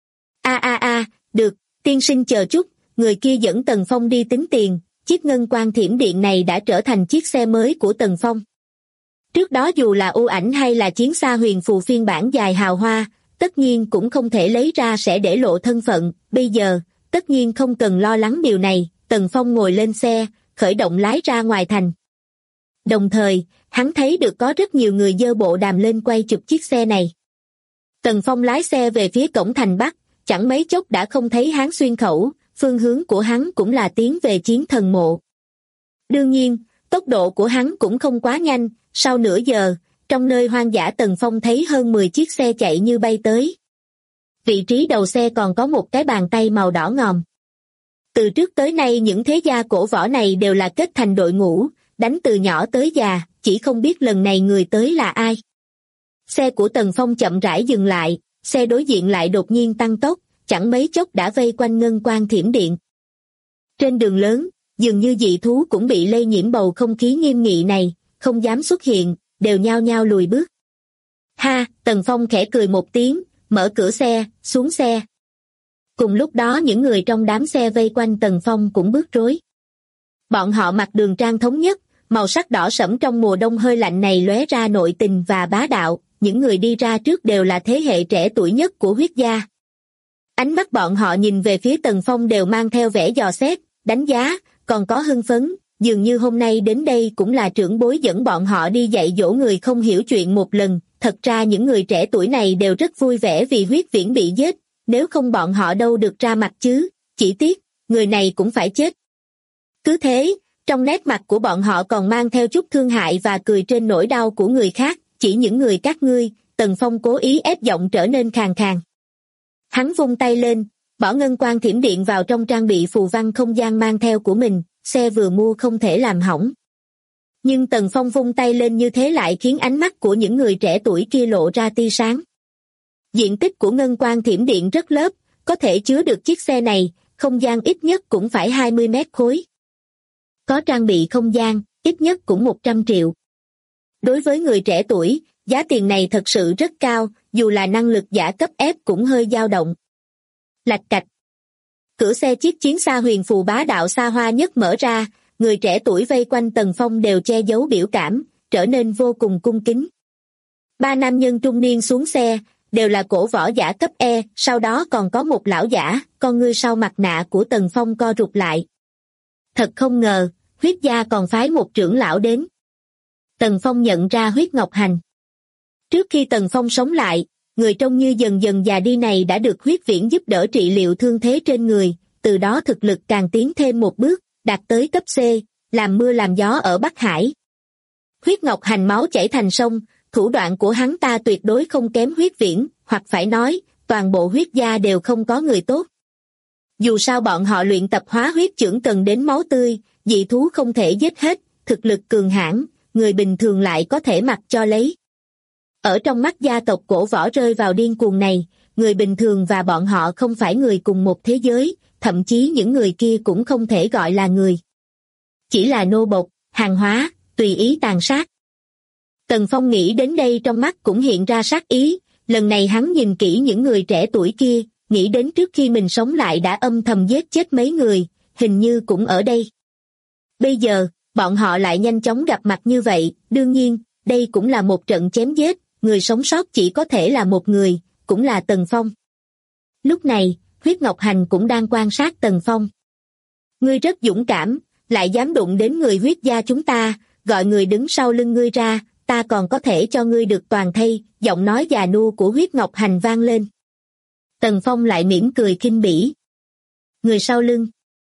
Được, tiên sinh chờ chút, người kia dẫn Tần Phong đi tính tiền, chiếc ngân quang thiểm điện này đã trở thành chiếc xe mới của Tần Phong. Trước đó dù là ưu ảnh hay là chiến xa huyền phù phiên bản dài hào hoa, tất nhiên cũng không thể lấy ra sẽ để lộ thân phận, bây giờ, tất nhiên không cần lo lắng điều này, Tần Phong ngồi lên xe, khởi động lái ra ngoài thành. Đồng thời, hắn thấy được có rất nhiều người giơ bộ đàm lên quay chụp chiếc xe này. Tần Phong lái xe về phía cổng thành Bắc, chẳng mấy chốc đã không thấy Hán Xuyên Khẩu, phương hướng của hắn cũng là tiến về Chiến Thần Mộ. Đương nhiên, tốc độ của hắn cũng không quá nhanh, sau nửa giờ, trong nơi hoang dã Tần Phong thấy hơn 10 chiếc xe chạy như bay tới. Vị trí đầu xe còn có một cái bàn tay màu đỏ ngòm. Từ trước tới nay những thế gia cổ võ này đều là kết thành đội ngũ, đánh từ nhỏ tới già, chỉ không biết lần này người tới là ai. Xe của Tần Phong chậm rãi dừng lại, xe đối diện lại đột nhiên tăng tốc, chẳng mấy chốc đã vây quanh ngân quang thiểm điện. Trên đường lớn, dường như dị thú cũng bị lây nhiễm bầu không khí nghiêm nghị này, không dám xuất hiện, đều nhao nhao lùi bước. Ha, Tần Phong khẽ cười một tiếng, mở cửa xe, xuống xe. Cùng lúc đó những người trong đám xe vây quanh Tần Phong cũng bước rối. Bọn họ mặc đường trang thống nhất, màu sắc đỏ sẫm trong mùa đông hơi lạnh này lóe ra nội tình và bá đạo, những người đi ra trước đều là thế hệ trẻ tuổi nhất của Huyết gia. Ánh mắt bọn họ nhìn về phía Tần Phong đều mang theo vẻ dò xét, đánh giá, còn có hưng phấn, dường như hôm nay đến đây cũng là trưởng bối dẫn bọn họ đi dạy dỗ người không hiểu chuyện một lần. Thật ra những người trẻ tuổi này đều rất vui vẻ vì Huyết Viễn bị giết, nếu không bọn họ đâu được ra mặt chứ, chỉ tiếc, người này cũng phải chết. Cứ thế, trong nét mặt của bọn họ còn mang theo chút thương hại và cười trên nỗi đau của người khác, chỉ những người các ngươi, Tần Phong cố ý ép giọng trở nên khàn khàn. Hắn vung tay lên, bỏ ngân quang thiểm điện vào trong trang bị phù văn không gian mang theo của mình, xe vừa mua không thể làm hỏng. Nhưng Tần Phong vung tay lên như thế lại khiến ánh mắt của những người trẻ tuổi kia lộ ra tia sáng. Diện tích của ngân quang thiểm điện rất lớn, có thể chứa được chiếc xe này, không gian ít nhất cũng phải 20 mét khối. Có trang bị không gian, ít nhất cũng 100 triệu. Đối với người trẻ tuổi, giá tiền này thật sự rất cao, dù là năng lực giả cấp ép cũng hơi dao động. Lạch cạch. Cửa xe chiếc chiến xa huyền phù bá đạo xa hoa nhất mở ra, người trẻ tuổi vây quanh Tần Phong đều che giấu biểu cảm, trở nên vô cùng cung kính. 3 nam nhân trung niên xuống xe, đều là cổ võ giả cấp E, sau đó còn có một lão giả, con ngươi sau mặt nạ của Tần Phong co rụt lại. Thật không ngờ, Huyết gia còn phái một trưởng lão đến. Tần Phong nhận ra Huyết Ngọc Hành. Trước khi Tần Phong sống lại, người trông như dần dần già đi này đã được huyết viễn giúp đỡ trị liệu thương thế trên người, từ đó thực lực càng tiến thêm một bước, đạt tới cấp C, làm mưa làm gió ở Bắc Hải. Huyết Ngọc Hành máu chảy thành sông, thủ đoạn của hắn ta tuyệt đối không kém huyết viễn, hoặc phải nói, toàn bộ huyết gia đều không có người tốt. Dù sao bọn họ luyện tập hóa huyết chưởng cần đến máu tươi, dị thú không thể giết hết, thực lực cường hãn, người bình thường lại có thể mặc cho lấy. Ở trong mắt gia tộc cổ võ rơi vào điên cuồng này, người bình thường và bọn họ không phải người cùng một thế giới, thậm chí những người kia cũng không thể gọi là người. Chỉ là nô bộc, hàng hóa, tùy ý tàn sát. Tần Phong nghĩ đến đây trong mắt cũng hiện ra sát ý, lần này hắn nhìn kỹ những người trẻ tuổi kia, nghĩ đến trước khi mình sống lại đã âm thầm giết chết mấy người, hình như cũng ở đây. Bây giờ, bọn họ lại nhanh chóng gặp mặt như vậy, đương nhiên, đây cũng là một trận chém giết, người sống sót chỉ có thể là một người, cũng là Tần Phong. Lúc này, Huyết Ngọc Hành cũng đang quan sát Tần Phong. Ngươi rất dũng cảm, lại dám đụng đến người huyết gia chúng ta, gọi người đứng sau lưng ngươi ra, ta còn có thể cho ngươi được toàn thây, giọng nói già nua của Huyết Ngọc Hành vang lên. Tần Phong lại mỉm cười khinh bỉ. Người sau lưng.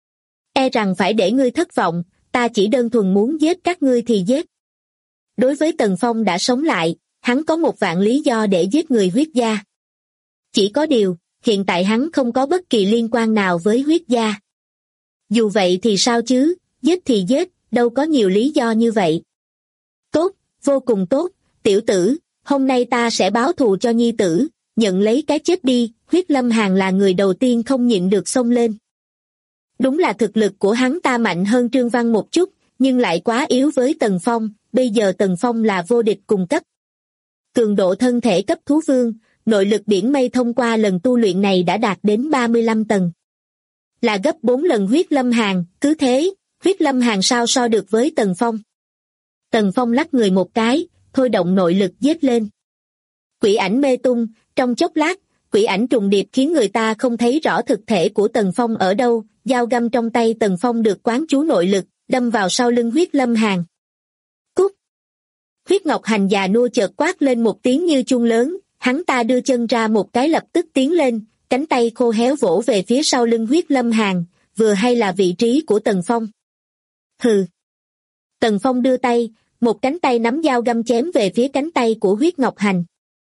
E rằng phải để ngươi thất vọng, ta chỉ đơn thuần muốn giết các ngươi thì giết. Đối với Tần Phong đã sống lại, hắn có 1.000 lý do để giết người huyết gia. Chỉ có điều, hiện tại hắn không có bất kỳ liên quan nào với huyết gia. Dù vậy thì sao chứ, giết thì giết, đâu có nhiều lý do như vậy. Tốt, vô cùng tốt, tiểu tử, hôm nay ta sẽ báo thù cho nhi tử, nhận lấy cái chết đi. Huyết Lâm Hàn là người đầu tiên không nhịn được xông lên. Đúng là thực lực của hắn ta mạnh hơn Trương Văn một chút, nhưng lại quá yếu với Tần Phong, bây giờ Tần Phong là vô địch cùng cấp. Cường độ thân thể cấp thú vương, nội lực biển mây thông qua lần tu luyện này đã đạt đến 35 tầng. Là gấp 4 lần Huyết Lâm Hàn, cứ thế, Huyết Lâm Hàn sao so được với Tần Phong. Tần Phong lắc người một cái, thôi động nội lực giết lên. Quỷ ảnh mê tung, trong chốc lát, quỷ ảnh trùng điệp khiến người ta không thấy rõ thực thể của Tần Phong ở đâu, dao găm trong tay Tần Phong được quán chú nội lực, đâm vào sau lưng Huyết Lâm Hàn. Cút! Huyết Ngọc Hành già nua chợt quát lên một tiếng như chuông lớn, hắn ta đưa chân ra một cái lập tức tiến lên, cánh tay khô héo vỗ về phía sau lưng Huyết Lâm Hàn, vừa hay là vị trí của Tần Phong. Hừ! Tần Phong đưa tay, một cánh tay nắm dao găm chém về phía cánh tay của Huyết Ngọc Hành.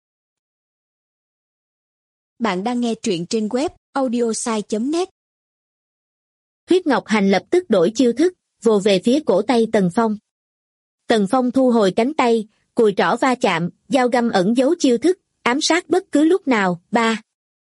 Bạn đang nghe truyện trên web audiosai.net. Huyết Ngọc Hành lập tức đổi chiêu thức, vồ về phía cổ tay Tần Phong. Tần Phong thu hồi cánh tay, cùi trỏ va chạm, dao găm ẩn giấu chiêu thức, ám sát bất cứ lúc nào. Ba.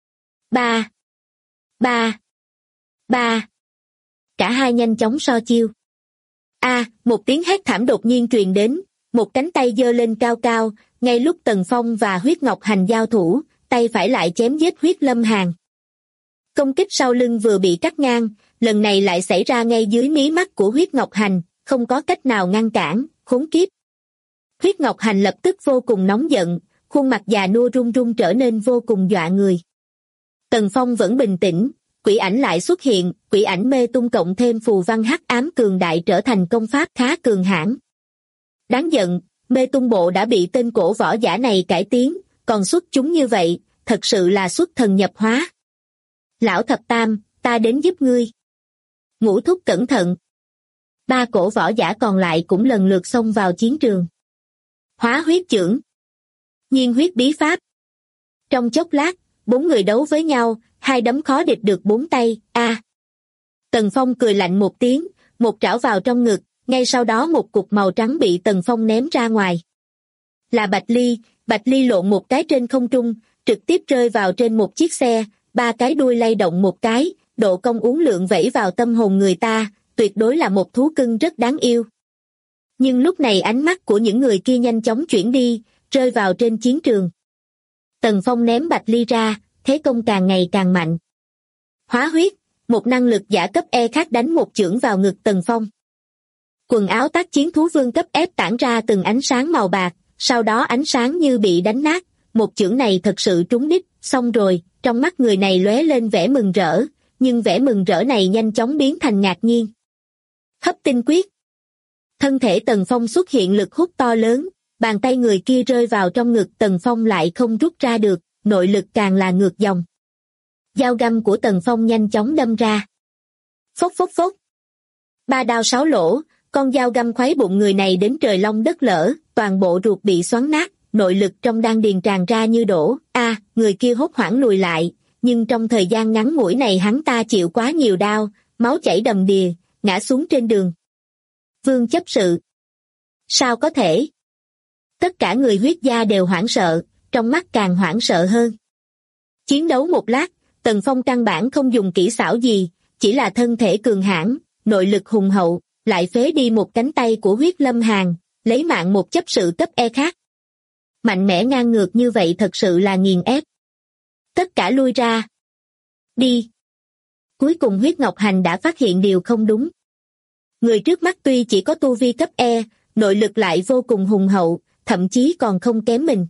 Cả hai nhanh chóng so chiêu. Một tiếng hét thảm đột nhiên truyền đến, một cánh tay giơ lên cao cao, ngay lúc Tần Phong và Huyết Ngọc Hành giao thủ, tay phải lại chém giết Huyết Lâm Hàn. Công kích sau lưng vừa bị cắt ngang, lần này lại xảy ra ngay dưới mí mắt của Huyết Ngọc Hành, không có cách nào ngăn cản, khốn kiếp. Huyết Ngọc Hành lập tức vô cùng nóng giận, khuôn mặt già nua run run trở nên vô cùng dọa người. Tần Phong vẫn bình tĩnh, quỷ ảnh lại xuất hiện, quỷ ảnh mê tung cộng thêm phù văn hắc ám cường đại trở thành công pháp khá cường hãn. Đáng giận, mê tung bộ đã bị tên cổ võ giả này cải tiến, còn xuất chúng như vậy, thật sự là xuất thần nhập hóa. Lão thập tam, ta đến giúp ngươi. Ngũ thúc cẩn thận. 3 cổ võ giả còn lại cũng lần lượt xông vào chiến trường. Hóa huyết chưởng. Nhiên huyết bí pháp. Trong chốc lát, 4 người đấu với nhau, 2 đấm khó địch được 4 tay. Tần Phong cười lạnh một tiếng, một trảo vào trong ngực, ngay sau đó một cục màu trắng bị Tần Phong ném ra ngoài. Là Bạch Ly lộn một cái trên không trung, trực tiếp rơi vào trên một chiếc xe, 3 cái đuôi lay động một cái, độ cong uốn lượn vẫy vào tâm hồn người ta, tuyệt đối là một thú cưng rất đáng yêu. Nhưng lúc này ánh mắt của những người kia nhanh chóng chuyển đi, rơi vào trên chiến trường. Tần Phong ném Bạch Ly ra, thế công càng ngày càng mạnh. Hóa huyết, một năng lực giả cấp E khác đánh một chưởng vào ngực Tần Phong. Quần áo tác chiến thú vương cấp F tản ra từng ánh sáng màu bạc, sau đó ánh sáng như bị đánh nát, một chưởng này thật sự trúng đích, xong rồi, trong mắt người này lóe lên vẻ mừng rỡ, nhưng vẻ mừng rỡ này nhanh chóng biến thành ngạc nhiên. Hấp tinh quyết. Thân thể Tần Phong xuất hiện lực hút to lớn, bàn tay người kia rơi vào trong ngực Tần Phong lại không rút ra được, nội lực càng là ngược dòng. Dao găm của Tần Phong nhanh chóng đâm ra. Phốc phốc phốc. 3 đao 6 lỗ, con dao găm khuấy bụng người này đến trời long đất lở, toàn bộ ruột bị xoắn nát, nội lực trong đan điền tràn ra như đổ. Người kia hốt hoảng lùi lại, nhưng trong thời gian ngắn ngủi này hắn ta chịu quá nhiều đao, máu chảy đầm đìa, ngã xuống trên đường. Vương chấp sự. Sao có thể? Tất cả người huyết gia đều hoảng sợ, trong mắt càng hoảng sợ hơn. Chiến đấu một lát, Tần Phong căn bản không dùng kỹ xảo gì, chỉ là thân thể cường hãn, nội lực hùng hậu, lại phế đi một cánh tay của Huyết Lâm Hàn, lấy mạng một chấp sự cấp E khác. Mạnh mẽ ngang ngược như vậy thật sự là nghiền ép. Tất cả lui ra. Đi. Cuối cùng Huyết Ngọc Hành đã phát hiện điều không đúng. Người trước mắt tuy chỉ có tu vi cấp E, nội lực lại vô cùng hùng hậu, thậm chí còn không kém mình.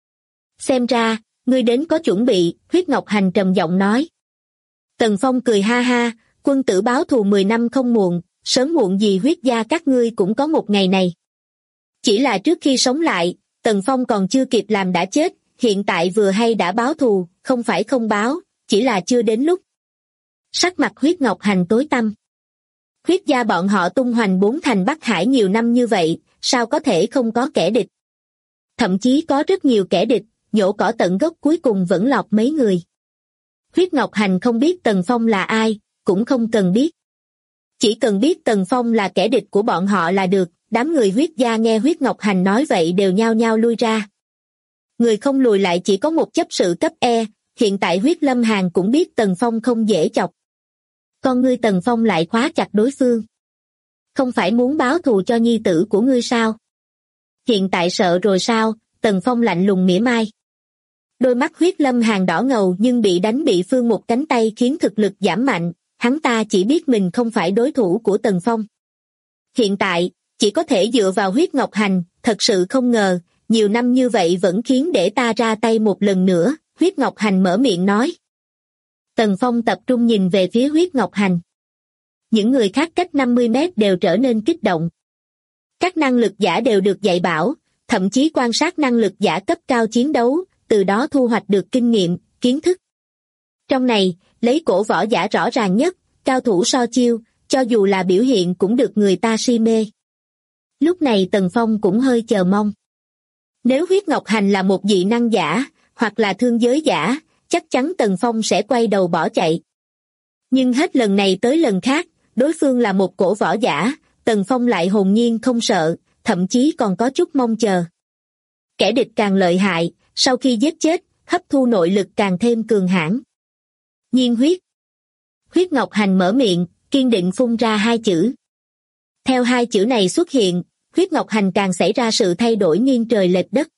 Xem ra, ngươi đến có chuẩn bị, Huyết Ngọc Hành trầm giọng nói. Tần Phong cười ha ha, quân tử báo thù 10 năm không muộn, sớm muộn gì huyết gia các ngươi cũng có một ngày này. Chỉ là trước khi sống lại, Tần Phong còn chưa kịp làm đã chết, hiện tại vừa hay đã báo thù, không phải không báo, chỉ là chưa đến lúc. Sắc mặt Huyết Ngọc Hành tối tăm. Huyết gia bọn họ tung hoành 4 thành Bắc Hải nhiều năm như vậy, sao có thể không có kẻ địch? Thậm chí có rất nhiều kẻ địch, nhổ cỏ tận gốc cuối cùng vẫn lọt mấy người. Huyết Ngọc Hành không biết Tần Phong là ai, cũng không cần biết. Chỉ cần biết Tần Phong là kẻ địch của bọn họ là được, đám người huyết gia nghe Huyết Ngọc Hành nói vậy đều nhao nhao lui ra. Người không lùi lại chỉ có một chấp sự cấp E, hiện tại Huyết Lâm Hàn cũng biết Tần Phong không dễ chọc. Con ngươi Tần Phong lại khóa chặt đối phương. Không phải muốn báo thù cho nhi tử của ngươi sao? Hiện tại sợ rồi sao? Tần Phong lạnh lùng mỉa mai. Đôi mắt Huyết Lâm Hàn đỏ ngầu nhưng bị đánh bị phương một cánh tay khiến thực lực giảm mạnh, hắn ta chỉ biết mình không phải đối thủ của Tần Phong. Hiện tại, chỉ có thể dựa vào Huyết Ngọc Hành, thật sự không ngờ, nhiều năm như vậy vẫn khiến để ta ra tay một lần nữa, Huyết Ngọc Hành mở miệng nói. Tần Phong tập trung nhìn về phía Huyết Ngọc Hành. Những người khác cách 50 mét đều trở nên kích động. Các năng lực giả đều được dạy bảo, thậm chí quan sát năng lực giả cấp cao chiến đấu, từ đó thu hoạch được kinh nghiệm, kiến thức. Trong này, lấy cổ võ giả rõ ràng nhất, cao thủ so chiêu, cho dù là biểu hiện cũng được người ta si mê. Lúc này Tần Phong cũng hơi chờ mong. Nếu Huyết Ngọc Hành là một dị năng giả, hoặc là thương giới giả, chắc chắn Tần Phong sẽ quay đầu bỏ chạy. Nhưng hết lần này tới lần khác, đối phương là một cổ võ giả, Tần Phong lại hồn nhiên không sợ, thậm chí còn có chút mong chờ. Kẻ địch càng lợi hại, sau khi giết chết, hấp thu nội lực càng thêm cường hãn. Nhiên huyết. Huyết Ngọc Hành mở miệng, kiên định phun ra 2 chữ. Theo 2 chữ này xuất hiện, Huyết Ngọc Hành càng xảy ra sự thay đổi nghiêng trời lệch đất.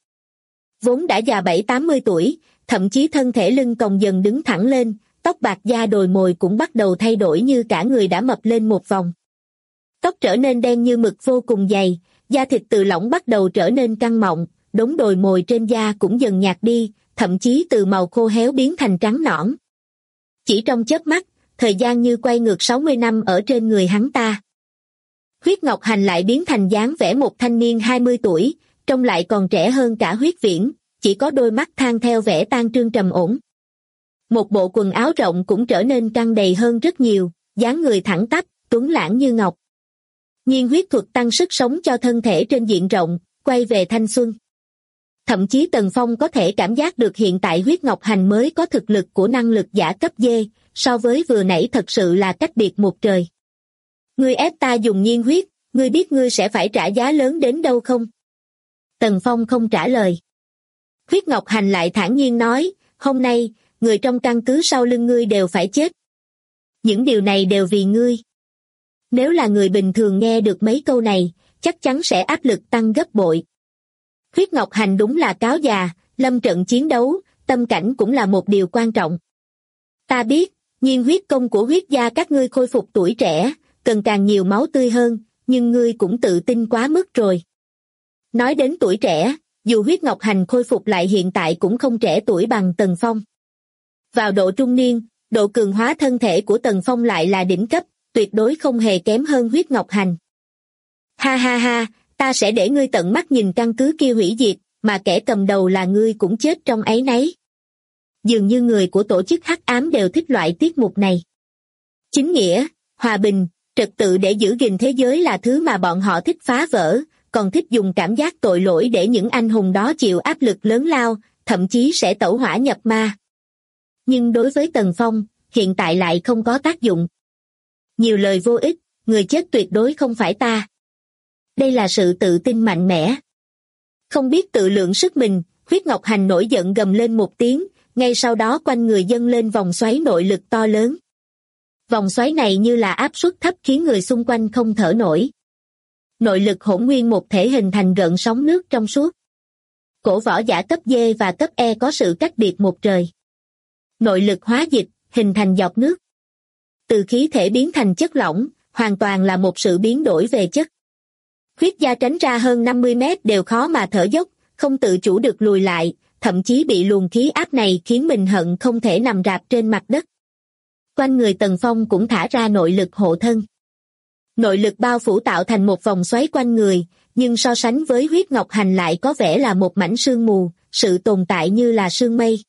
Vốn đã già 70-80 tuổi, thậm chí thân thể lưng còng dần đứng thẳng lên, tóc bạc da đồi mồi cũng bắt đầu thay đổi như cả người đã mập lên một vòng. Tóc trở nên đen như mực vô cùng dày, da thịt từ lỏng bắt đầu trở nên căng mọng, đống đồi mồi trên da cũng dần nhạt đi, thậm chí từ màu khô héo biến thành trắng nõn. Chỉ trong chớp mắt, thời gian như quay ngược 60 năm ở trên người hắn ta. Huyết Ngọc Hành lại biến thành dáng vẻ một thanh niên 20 tuổi, trông lại còn trẻ hơn cả Huyết Viễn, chỉ có đôi mắt than theo vẻ tan trương trầm ổn. Một bộ quần áo rộng cũng trở nên căng đầy hơn rất nhiều, dáng người thẳng tắp, tuấn lãng như ngọc. Nhiên huyết thuật tăng sức sống cho thân thể trên diện rộng, quay về thanh xuân. Thậm chí Tần Phong có thể cảm giác được hiện tại Huyết Ngọc Hành mới có thực lực của năng lực giả cấp D, so với vừa nãy thật sự là cách biệt một trời. Ngươi ép ta dùng nhiên huyết, ngươi biết ngươi sẽ phải trả giá lớn đến đâu không? Tần Phong không trả lời. Huyết Ngọc Hành lại thản nhiên nói, hôm nay, người trong căn cứ sau lưng ngươi đều phải chết. Những điều này đều vì ngươi. Nếu là người bình thường nghe được mấy câu này, chắc chắn sẽ áp lực tăng gấp bội. Huyết Ngọc Hành đúng là cáo già, lâm trận chiến đấu, tâm cảnh cũng là một điều quan trọng. Ta biết, nhiên huyết công của huyết gia các ngươi khôi phục tuổi trẻ, cần càng nhiều máu tươi hơn, nhưng ngươi cũng tự tin quá mức rồi. Nói đến tuổi trẻ, dù Huyết Ngọc Hành khôi phục lại hiện tại cũng không trẻ tuổi bằng Tần Phong. Vào độ trung niên, độ cường hóa thân thể của Tần Phong lại là đỉnh cấp, tuyệt đối không hề kém hơn Huyết Ngọc Hành. Ha ha ha, ta sẽ để ngươi tận mắt nhìn căn cứ kia hủy diệt, mà kẻ cầm đầu là ngươi cũng chết trong áy náy. Dường như người của tổ chức hắc ám đều thích loại tiết mục này. Chính nghĩa, hòa bình, trật tự để giữ gìn thế giới là thứ mà bọn họ thích phá vỡ, còn thích dùng cảm giác tội lỗi để những anh hùng đó chịu áp lực lớn lao, thậm chí sẽ tẩu hỏa nhập ma. Nhưng đối với Tần Phong, hiện tại lại không có tác dụng. Nhiều lời vô ích, người chết tuyệt đối không phải ta. Đây là sự tự tin mạnh mẽ. Không biết tự lượng sức mình, Huyết Ngọc Hành nổi giận gầm lên một tiếng, ngay sau đó quanh người dâng lên vòng xoáy nội lực to lớn. Vòng xoáy này như là áp suất thấp khiến người xung quanh không thở nổi. Nội lực hỗn nguyên một thể hình thành gợn sóng nước trong suốt. Cổ võ giả cấp D và cấp E có sự cách biệt một trời. Nội lực hóa dịch, hình thành giọt nước. Từ khí thể biến thành chất lỏng, hoàn toàn là một sự biến đổi về chất. Huyết Gia tránh ra hơn 50 mét đều khó mà thở dốc, không tự chủ được lùi lại, thậm chí bị luồng khí áp này khiến mình hận không thể nằm rạp trên mặt đất. Quanh người Tần Phong cũng thả ra nội lực hộ thân. Nội lực bao phủ tạo thành một vòng xoáy quanh người, nhưng so sánh với Huyết Ngọc Hành lại có vẻ là một mảnh sương mù, sự tồn tại như là sương mây.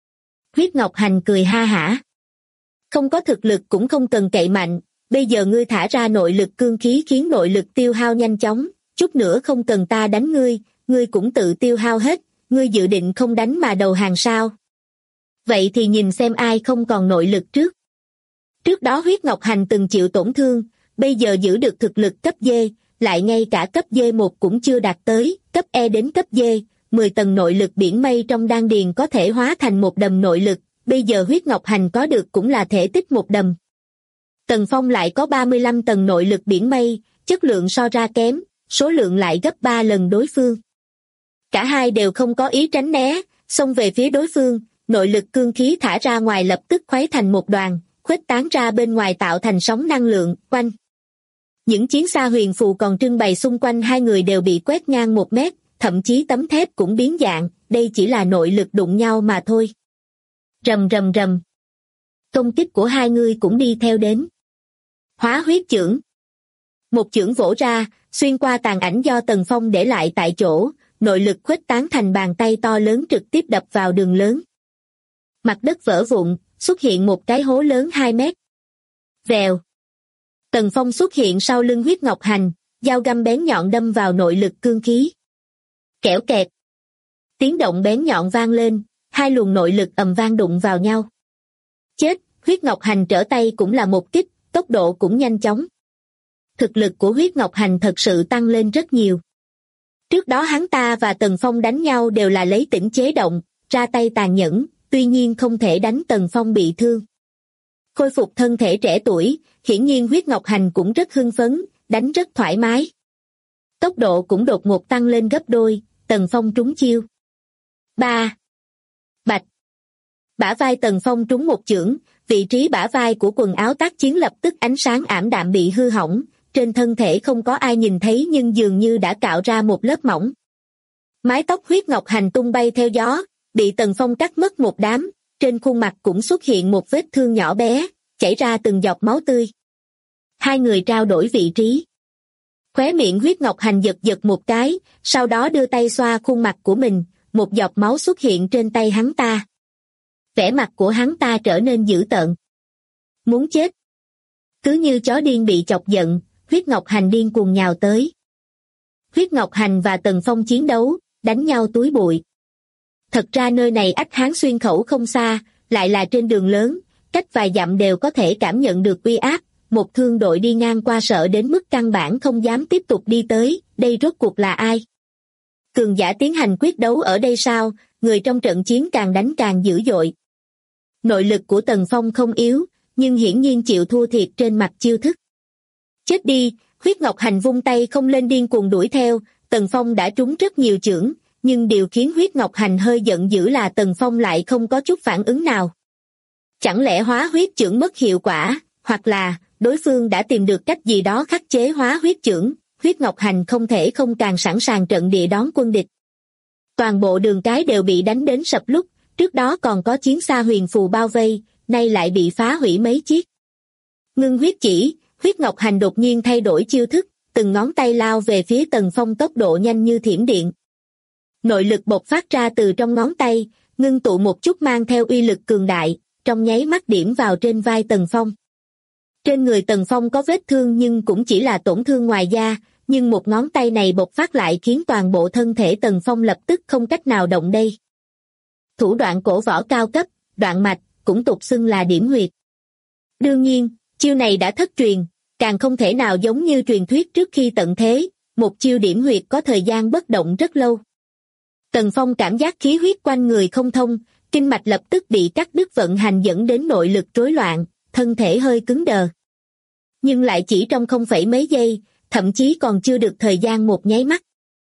Huyết Ngọc Hành cười ha hả. Không có thực lực cũng không cần cậy mạnh, bây giờ ngươi thả ra nội lực cương khí khiến nội lực tiêu hao nhanh chóng, chút nữa không cần ta đánh ngươi cũng tự tiêu hao hết, ngươi dự định không đánh mà đầu hàng sao? Vậy thì nhìn xem ai không còn nội lực trước. Trước đó Huyết Ngọc Hành từng chịu tổn thương, bây giờ giữ được thực lực cấp D, lại ngay cả cấp D1 cũng chưa đạt tới, cấp E đến cấp D, 10 tầng nội lực biển mây trong đan điền có thể hóa thành một đầm nội lực, bây giờ Huyết Ngọc Hành có được cũng là thể tích một đầm. Tần Phong lại có 35 tầng nội lực biển mây, chất lượng so ra kém, số lượng lại gấp 3 lần đối phương. Cả hai đều không có ý tránh né, xông về phía đối phương, nội lực cương khí thả ra ngoài lập tức khuấy thành một đoàn, khuếch tán ra bên ngoài tạo thành sóng năng lượng, quanh. Những chiến xa huyền phù còn trưng bày xung quanh hai người đều bị quét ngang 1 mét, thậm chí tấm thép cũng biến dạng, đây chỉ là nội lực đụng nhau mà thôi. Rầm rầm rầm. Công kích của hai người cũng đi theo đến. Hóa huyết chưởng. Một chưởng vỗ ra, xuyên qua tàn ảnh do Tần Phong để lại tại chỗ, nội lực khuếch tán thành bàn tay to lớn trực tiếp đập vào đường lớn. Mặt đất vỡ vụn, xuất hiện một cái hố lớn 2 mét. Vèo. Tần Phong xuất hiện sau lưng Huyết Ngọc Hành, dao găm bén nhọn đâm vào nội lực cương khí. Kẽo kẹt. Tiếng động bén nhọn vang lên, hai luồng nội lực ầm vang đụng vào nhau. Chết, Huyết Ngọc Hành trở tay cũng là một kích, tốc độ cũng nhanh chóng. Thực lực của Huyết Ngọc Hành thật sự tăng lên rất nhiều. Trước đó hắn ta và Tần Phong đánh nhau đều là lấy tĩnh chế động, ra tay tàn nhẫn, tuy nhiên không thể đánh Tần Phong bị thương. Khôi phục thân thể trẻ tuổi, hiển nhiên Huyết Ngọc Hành cũng rất hưng phấn, đánh rất thoải mái. Tốc độ cũng đột ngột tăng lên gấp đôi, Tần Phong trúng chiêu. 3. Bạch. Bả vai Tần Phong trúng một chưởng, vị trí bả vai của quần áo tác chiến lập tức ánh sáng ảm đạm bị hư hỏng, trên thân thể không có ai nhìn thấy nhưng dường như đã cạo ra một lớp mỏng. Mái tóc Huyết Ngọc Hành tung bay theo gió, bị Tần Phong cắt mất một đám, trên khuôn mặt cũng xuất hiện một vết thương nhỏ bé, chảy ra từng giọt máu tươi. Hai người trao đổi vị trí. Khóe miệng Huyết Ngọc Hành giật giật một cái, sau đó đưa tay xoa khuôn mặt của mình, một giọt máu xuất hiện trên tay hắn ta. Vẻ mặt của hắn ta trở nên dữ tợn. Muốn chết. Cứ như chó điên bị chọc giận, Huyết Ngọc Hành điên cuồng nhào tới. Huyết Ngọc Hành và Tần Phong chiến đấu, đánh nhau túi bụi. Thật ra nơi này ách Hán Xuyên khẩu không xa, lại là trên đường lớn, cách vài dặm đều có thể cảm nhận được uy áp, một thương đội đi ngang qua sợ đến mức căn bản không dám tiếp tục đi tới, đây rốt cuộc là ai? Cường giả tiến hành quyết đấu ở đây sao, người trong trận chiến càng đánh càng dữ dội. Nội lực của Tần Phong không yếu, nhưng hiển nhiên chịu thua thiệt trên mặt chiêu thức. Chết đi, Huyết Ngọc Hành vung tay không lên điên cuồng đuổi theo, Tần Phong đã trúng rất nhiều chưởng, nhưng điều khiến Huyết Ngọc Hành hơi giận dữ là Tần Phong lại không có chút phản ứng nào. Chẳng lẽ hóa huyết chưởng mất hiệu quả, hoặc là đối phương đã tìm được cách gì đó khắc chế hóa huyết chưởng, Huyết Ngọc Hành không thể không càng sẵn sàng trận địa đón quân địch. Toàn bộ đường cái đều bị đánh đến sập lúc, trước đó còn có chiến xa huyền phù bao vây, nay lại bị phá hủy mấy chiếc. Ngưng huyết chỉ, Huyết Ngọc Hành đột nhiên thay đổi chiêu thức, từng ngón tay lao về phía Tần Phong tốc độ nhanh như thiểm điện. Nội lực bộc phát ra từ trong ngón tay, ngưng tụ một chút mang theo uy lực cường đại, trong nháy mắt điểm vào trên vai Tần Phong. Trên người Tần Phong có vết thương nhưng cũng chỉ là tổn thương ngoài da, nhưng một ngón tay này bộc phát lại khiến toàn bộ thân thể Tần Phong lập tức không cách nào động đậy. Thủ đoạn cổ võ cao cấp, đoạn mạch, cũng tục xưng là điểm huyệt. Đương nhiên, chiêu này đã thất truyền, càng không thể nào giống như truyền thuyết trước khi tận thế, một chiêu điểm huyệt có thời gian bất động rất lâu. Tần Phong cảm giác khí huyết quanh người không thông, kinh mạch lập tức bị cắt đứt vận hành dẫn đến nội lực rối loạn, thân thể hơi cứng đờ. Nhưng lại chỉ trong không phẩy mấy giây, thậm chí còn chưa được thời gian một nháy mắt.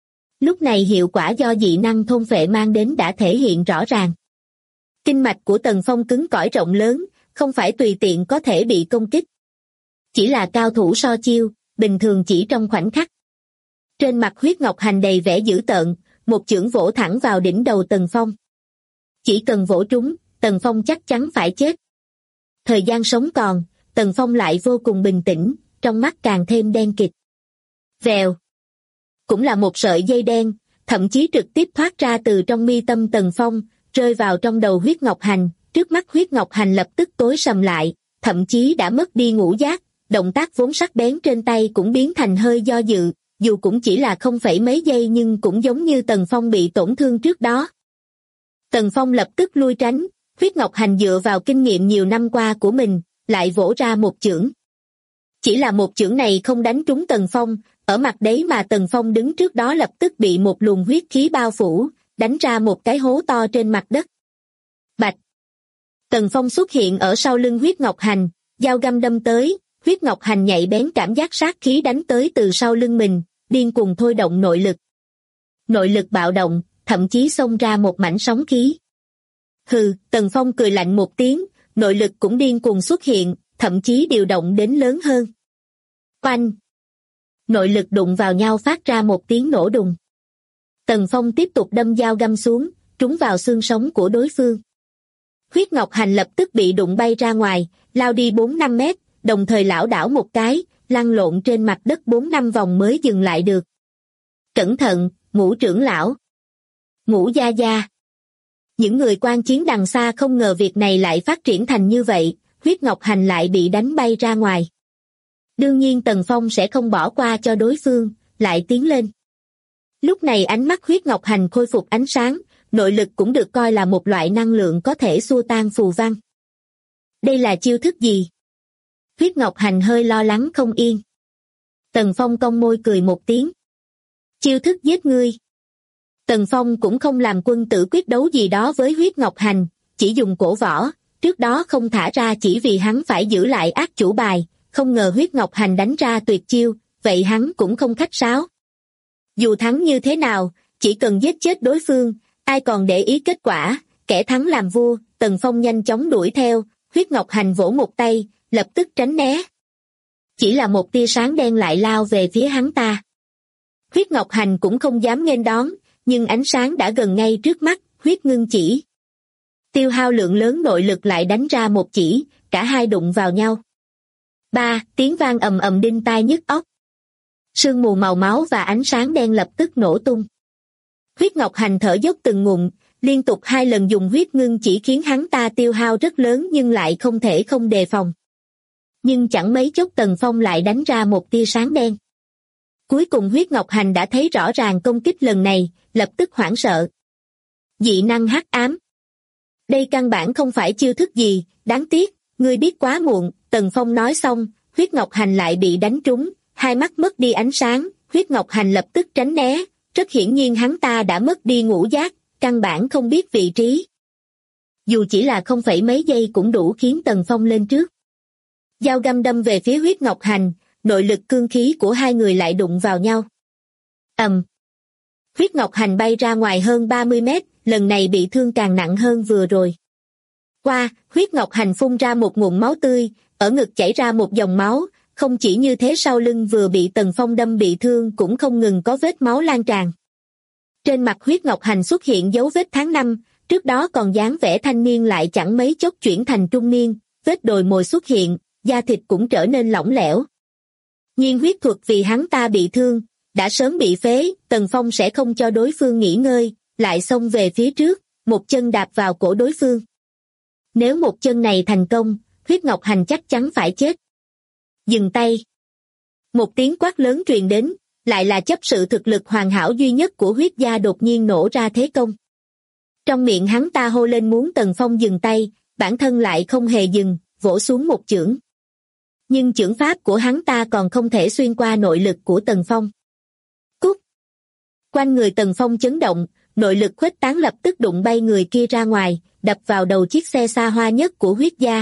Lúc này hiệu quả do dị năng thôn phệ mang đến đã thể hiện rõ ràng. Kinh mạch của Tần Phong cứng cỏi rộng lớn, không phải tùy tiện có thể bị công kích. Chỉ là cao thủ so chiêu, bình thường chỉ trong khoảnh khắc. Trên mặt Huyết Ngọc Hành đầy vẻ dữ tợn, một chưởng vỗ thẳng vào đỉnh đầu Tần Phong. Chỉ cần vỗ trúng, Tần Phong chắc chắn phải chết. Thời gian sống còn, Tần Phong lại vô cùng bình tĩnh, trong mắt càng thêm đen kịt. Vèo. Cũng là một sợi dây đen, thậm chí trực tiếp thoát ra từ trong mi tâm Tần Phong, rơi vào trong đầu Huyết Ngọc Hành, trước mắt Huyết Ngọc Hành lập tức tối sầm lại, thậm chí đã mất đi ngũ giác, động tác vốn sắc bén trên tay cũng biến thành hơi do dự, dù cũng chỉ là không phẩy mấy giây nhưng cũng giống như Tần Phong bị tổn thương trước đó. Tần Phong lập tức lui tránh, Huyết Ngọc Hành dựa vào kinh nghiệm nhiều năm qua của mình, lại vỗ ra một chưởng. Chỉ là một chưởng này không đánh trúng Tần Phong, ở mặt đấy mà Tần Phong đứng trước đó lập tức bị một luồng huyết khí bao phủ, đánh ra một cái hố to trên mặt đất. Bạch! Tần Phong xuất hiện ở sau lưng Huyết Ngọc Hành, dao găm đâm tới, Huyết Ngọc Hành nhạy bén cảm giác sát khí đánh tới từ sau lưng mình, điên cuồng thôi động nội lực. Nội lực bạo động, thậm chí xông ra một mảnh sóng khí. Hừ, Tần Phong cười lạnh một tiếng, nội lực cũng điên cuồng xuất hiện, thậm chí điều động đến lớn hơn. Oanh! Nội lực đụng vào nhau phát ra một tiếng nổ đùng. Tần Phong tiếp tục đâm dao găm xuống, trúng vào xương sống của đối phương. Huyết Ngọc Hành lập tức bị đụng bay ra ngoài, lao đi 4-5 mét, đồng thời lảo đảo một cái, lăn lộn trên mặt đất 4-5 vòng mới dừng lại được. Cẩn thận, Ngũ trưởng lão. Ngũ gia gia. Những người quan chiến đằng xa không ngờ việc này lại phát triển thành như vậy, Huyết Ngọc Hành lại bị đánh bay ra ngoài. Đương nhiên Tần Phong sẽ không bỏ qua cho đối phương, lại tiến lên. Lúc này ánh mắt Huyết Ngọc Hành khôi phục ánh sáng, nội lực cũng được coi là một loại năng lượng có thể xua tan phù văn. Đây là chiêu thức gì? Huyết Ngọc Hành hơi lo lắng không yên. Tần Phong cong môi cười một tiếng. Chiêu thức giết ngươi. Tần Phong cũng không làm quân tử quyết đấu gì đó với Huyết Ngọc Hành, chỉ dùng cổ võ, trước đó không thả ra chỉ vì hắn phải giữ lại ác chủ bài, không ngờ Huyết Ngọc Hành đánh ra tuyệt chiêu, vậy hắn cũng không khách sáo. Dù thắng như thế nào, chỉ cần giết chết đối phương, ai còn để ý kết quả, kẻ thắng làm vua. Tần Phong nhanh chóng đuổi theo, Huyết Ngọc Hành vỗ một tay, lập tức tránh né. Chỉ là một tia sáng đen lại lao về phía hắn ta. Huyết Ngọc Hành cũng không dám nghênh đón, nhưng ánh sáng đã gần ngay trước mắt, huyết ngưng chỉ. Tiêu hao lượng lớn nội lực lại đánh ra một chỉ, cả hai đụng vào nhau. Tiếng vang ầm ầm đinh tai nhức óc. Sương mù màu máu và ánh sáng đen lập tức nổ tung. Huyết Ngọc Hành thở dốc từng ngụm, liên tục 2 lần dùng huyết ngưng chỉ khiến hắn ta tiêu hao rất lớn nhưng lại không thể không đề phòng. Nhưng chẳng mấy chốc Tần Phong lại đánh ra một tia sáng đen. Cuối cùng Huyết Ngọc Hành đã thấy rõ ràng công kích lần này, lập tức hoảng sợ. Dị năng hắc ám. Đây căn bản không phải chiêu thức gì, đáng tiếc, ngươi biết quá muộn. Tần Phong nói xong, Huyết Ngọc Hành lại bị đánh trúng, hai mắt mất đi ánh sáng, Huyết Ngọc Hành lập tức tránh né, rất hiển nhiên hắn ta đã mất đi ngũ giác, căn bản không biết vị trí. Dù chỉ là không phẩy mấy giây cũng đủ khiến Tần Phong lên trước. Dao găm đâm về phía Huyết Ngọc Hành, nội lực cương khí của hai người lại đụng vào nhau. Huyết Ngọc Hành bay ra ngoài hơn 30 mét, lần này bị thương càng nặng hơn vừa rồi. Huyết Ngọc Hành phun ra một ngụm máu tươi, ở ngực chảy ra một dòng máu, không chỉ như thế sau lưng vừa bị Tần Phong đâm bị thương cũng không ngừng có vết máu lan tràn. Trên mặt Huyết Ngọc Hành xuất hiện dấu vết tháng năm, trước đó còn dáng vẻ thanh niên lại chẳng mấy chốc chuyển thành trung niên, vết đồi mồi xuất hiện, da thịt cũng trở nên lỏng lẻo. Nhiên huyết thuật vì hắn ta bị thương, đã sớm bị phế, Tần Phong sẽ không cho đối phương nghỉ ngơi, lại xông về phía trước, một chân đạp vào cổ đối phương. Nếu một chân này thành công, Huyết Ngọc Hành chắc chắn phải chết. Dừng tay. Một tiếng quát lớn truyền đến, lại là chấp sự thực lực hoàn hảo duy nhất của Huyết gia đột nhiên nổ ra thế công. Trong miệng hắn ta hô lên muốn Tần Phong dừng tay, bản thân lại không hề dừng, vỗ xuống một chưởng. Nhưng chưởng pháp của hắn ta còn không thể xuyên qua nội lực của Tần Phong. Cút! Quanh người Tần Phong chấn động, nội lực khuếch tán lập tức đụng bay người kia ra ngoài, đập vào đầu chiếc xe xa hoa nhất của Huyết gia.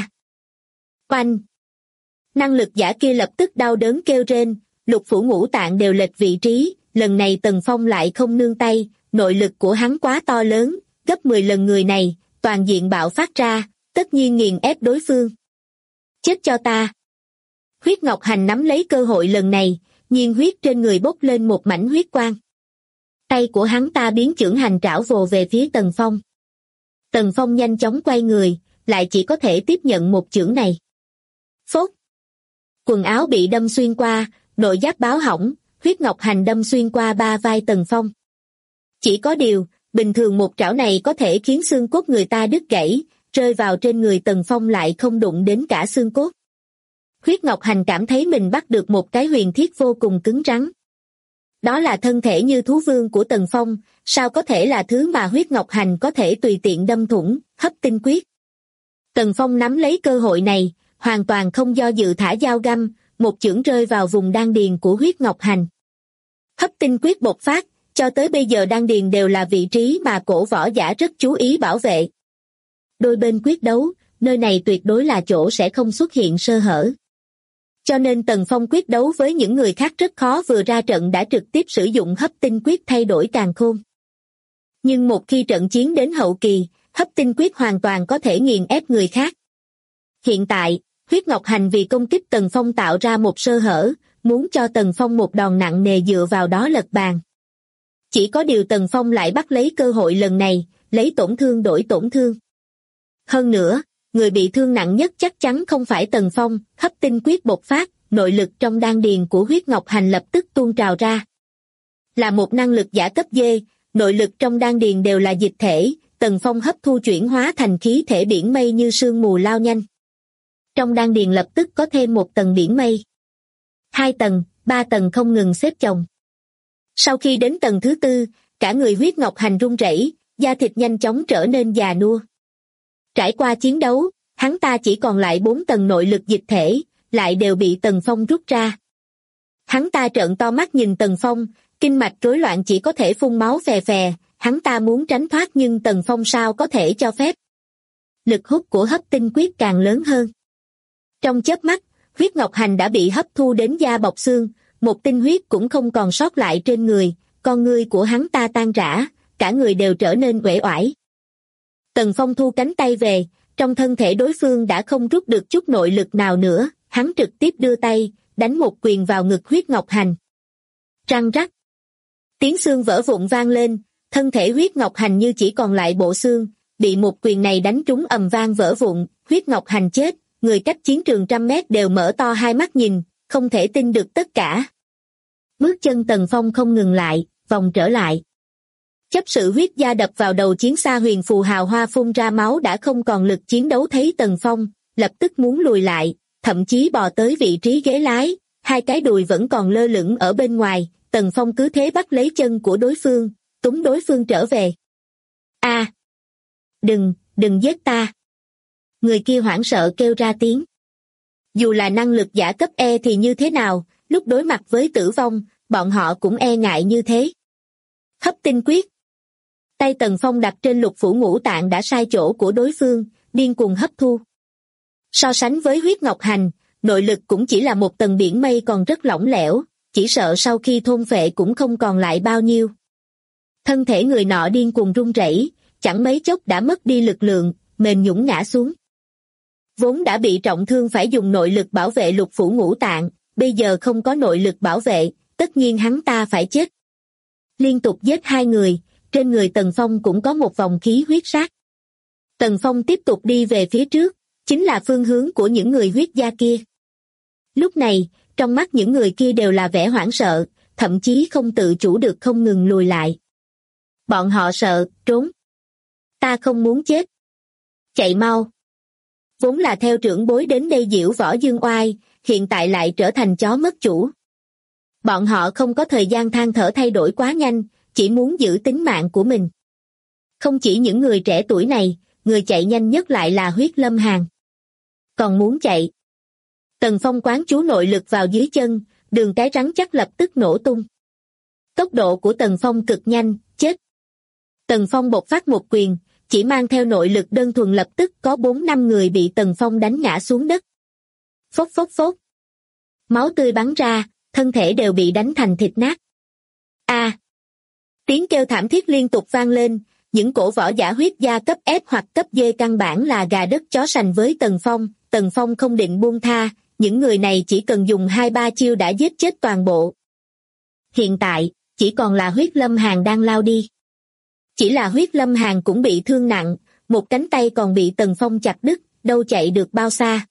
Oanh! Năng lực giả kia lập tức đau đớn kêu rên, lục phủ ngũ tạng đều lệch vị trí, lần này Tần Phong lại không nương tay, nội lực của hắn quá to lớn, gấp 10 lần người này, toàn diện bạo phát ra, tất nhiên nghiền ép đối phương. Chết cho ta! Huyết Ngọc Hành nắm lấy cơ hội lần này, nhiên huyết trên người bốc lên một mảnh huyết quang. Tay của hắn ta biến chưởng hành trảo vồ về phía Tần Phong. Tần Phong nhanh chóng quay người, lại chỉ có thể tiếp nhận một chưởng này. Phốt! Quần áo bị đâm xuyên qua, nội giáp báo hỏng, Huyết Ngọc Hành đâm xuyên qua ba vai Tần Phong. Chỉ có điều, bình thường một trảo này có thể khiến xương cốt người ta đứt gãy, rơi vào trên người Tần Phong lại không đụng đến cả xương cốt. Huyết Ngọc Hành cảm thấy mình bắt được một cái huyền thiết vô cùng cứng rắn. Đó là thân thể như thú vương của Tần Phong, sao có thể là thứ mà Huyết Ngọc Hành có thể tùy tiện đâm thủng, hấp tinh quyết. Tần Phong nắm lấy cơ hội này, hoàn toàn không do dự thả dao găm, một chưởng rơi vào vùng đan điền của Huyết Ngọc Hành. Hấp tinh quyết bộc phát, cho tới bây giờ đan điền đều là vị trí mà cổ võ giả rất chú ý bảo vệ. Đôi bên quyết đấu, nơi này tuyệt đối là chỗ sẽ không xuất hiện sơ hở. Cho nên Tần Phong quyết đấu với những người khác rất khó, vừa ra trận đã trực tiếp sử dụng hấp tinh quyết thay đổi càn khôn. Nhưng một khi trận chiến đến hậu kỳ, hấp tinh quyết hoàn toàn có thể nghiền ép người khác. Hiện tại, Huyết Ngọc Hành vì công kích Tần Phong tạo ra một sơ hở, muốn cho Tần Phong một đòn nặng nề dựa vào đó lật bàn. Chỉ có điều Tần Phong lại bắt lấy cơ hội lần này, lấy tổn thương đổi tổn thương. Hơn nữa, người bị thương nặng nhất chắc chắn không phải Tần Phong, hấp tinh quyết bộc phát, nội lực trong đan điền của Huyết Ngọc Hành lập tức tuôn trào ra. Là một năng lực giả cấp D, nội lực trong đan điền đều là dịch thể, Tần Phong hấp thu chuyển hóa thành khí thể biển mây như sương mù lao nhanh. Trong đan điền lập tức có thêm một tầng biển mây. 2 tầng, 3 tầng không ngừng xếp chồng. Sau khi đến tầng thứ 4, cả người Huyết Ngọc Hành run rẩy, da thịt nhanh chóng trở nên già nua. Trải qua chiến đấu, hắn ta chỉ còn lại 4 tầng nội lực dịch thể, lại đều bị Tần Phong rút ra. Hắn ta trợn to mắt nhìn Tần Phong, kinh mạch rối loạn chỉ có thể phun máu phè phè, hắn ta muốn tránh thoát nhưng Tần Phong sao có thể cho phép. Lực hút của hấp tinh quyết càng lớn hơn. Trong chớp mắt, Huyết Ngọc Hành đã bị hấp thu đến da bọc xương, một tinh huyết cũng không còn sót lại trên người, con ngươi của hắn ta tan rã, cả người đều trở nên uể oải. Tần Phong thu cánh tay về, trong thân thể đối phương đã không rút được chút nội lực nào nữa, hắn trực tiếp đưa tay, đánh một quyền vào ngực Huyết Ngọc Hành. Răng rắc. Tiếng xương vỡ vụn vang lên, thân thể Huyết Ngọc Hành như chỉ còn lại bộ xương, bị một quyền này đánh trúng ầm vang vỡ vụn, Huyết Ngọc Hành chết, người cách chiến trường trăm mét đều mở to hai mắt nhìn, không thể tin được tất cả. Bước chân Tần Phong không ngừng lại, vòng trở lại. Chấp sự Huyết gia đập vào đầu chiến xa huyền phù hào hoa phun ra máu đã không còn lực chiến đấu, thấy Tần Phong, lập tức muốn lùi lại, thậm chí bò tới vị trí ghế lái, hai cái đùi vẫn còn lơ lửng ở bên ngoài, Tần Phong cứ thế bắt lấy chân của đối phương, túm đối phương trở về. A! Đừng giết ta! Người kia hoảng sợ kêu ra tiếng. Dù là năng lực giả cấp E thì như thế nào, lúc đối mặt với tử vong, bọn họ cũng e ngại như thế. Hấp tinh quyết. Tay Tần Phong đặt trên lục phủ ngũ tạng đã sai chỗ của đối phương, điên cuồng hấp thu. So sánh với Huyết Ngọc Hành, nội lực cũng chỉ là một tầng biển mây còn rất lỏng lẻo, chỉ sợ sau khi thôn phệ cũng không còn lại bao nhiêu. Thân thể người nọ điên cuồng run rẩy, chẳng mấy chốc đã mất đi lực lượng, mềm nhũn ngã xuống. Vốn đã bị trọng thương phải dùng nội lực bảo vệ lục phủ ngũ tạng, bây giờ không có nội lực bảo vệ, tất nhiên hắn ta phải chết. Liên tục giết hai người, trên người Tần Phong cũng có một vòng khí huyết sát. Tần Phong tiếp tục đi về phía trước, chính là phương hướng của những người huyết gia kia. Lúc này, trong mắt những người kia đều là vẻ hoảng sợ, thậm chí không tự chủ được không ngừng lùi lại. Bọn họ sợ, trốn. Ta không muốn chết. Chạy mau. Vốn là theo trưởng bối đến đây diễu võ dương oai, hiện tại lại trở thành chó mất chủ. Bọn họ không có thời gian than thở thay đổi quá nhanh, chỉ muốn giữ tính mạng của mình. Không chỉ những người trẻ tuổi này, người chạy nhanh nhất lại là Huyết Lâm Hàn. Còn muốn chạy. Tần Phong quán chú nội lực vào dưới chân, đường cái rắn chắc lập tức nổ tung. Tốc độ của Tần Phong cực nhanh, chết. Tần Phong bộc phát một quyền, chỉ mang theo nội lực đơn thuần lập tức có 4-5 người bị Tần Phong đánh ngã xuống đất. Phốc phốc phốc. Máu tươi bắn ra, thân thể đều bị đánh thành thịt nát. A! Tiếng kêu thảm thiết liên tục vang lên, những cổ võ giả huyết gia cấp S hoặc cấp D căn bản là gà đất chó sành với Tần Phong không định buông tha, những người này chỉ cần dùng 2-3 chiêu đã giết chết toàn bộ. Hiện tại, chỉ còn là Huyết Lâm Hàn đang lao đi. Chỉ là Huyết Lâm Hàn cũng bị thương nặng, một cánh tay còn bị Tần Phong chặt đứt, đâu chạy được bao xa.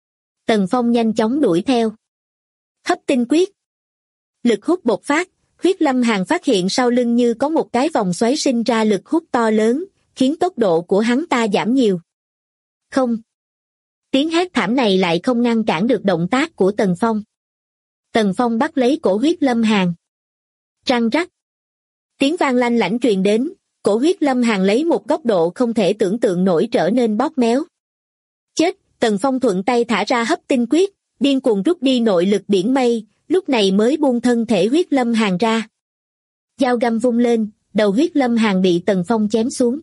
Tần Phong nhanh chóng đuổi theo. Hấp tinh quyết. Lực hút bộc phát, Huyết Lâm Hàn phát hiện sau lưng như có một cái vòng xoáy sinh ra lực hút to lớn, khiến tốc độ của hắn ta giảm nhiều. Không. Tiếng hét thảm này lại không ngăn cản được động tác của Tần Phong. Tần Phong bắt lấy cổ Huyết Lâm Hàn. Răng rắc. Tiếng vang lanh lảnh truyền đến, cổ Huyết Lâm Hàn lấy một góc độ không thể tưởng tượng nổi trở nên bóp méo. Chết, Tần Phong thuận tay thả ra hấp tinh quyết, điên cuồng rút đi nội lực biển mây, lúc này mới buông thân thể Huyết Lâm Hàn ra. Dao găm vung lên, đầu Huyết Lâm Hàn bị Tần Phong chém xuống.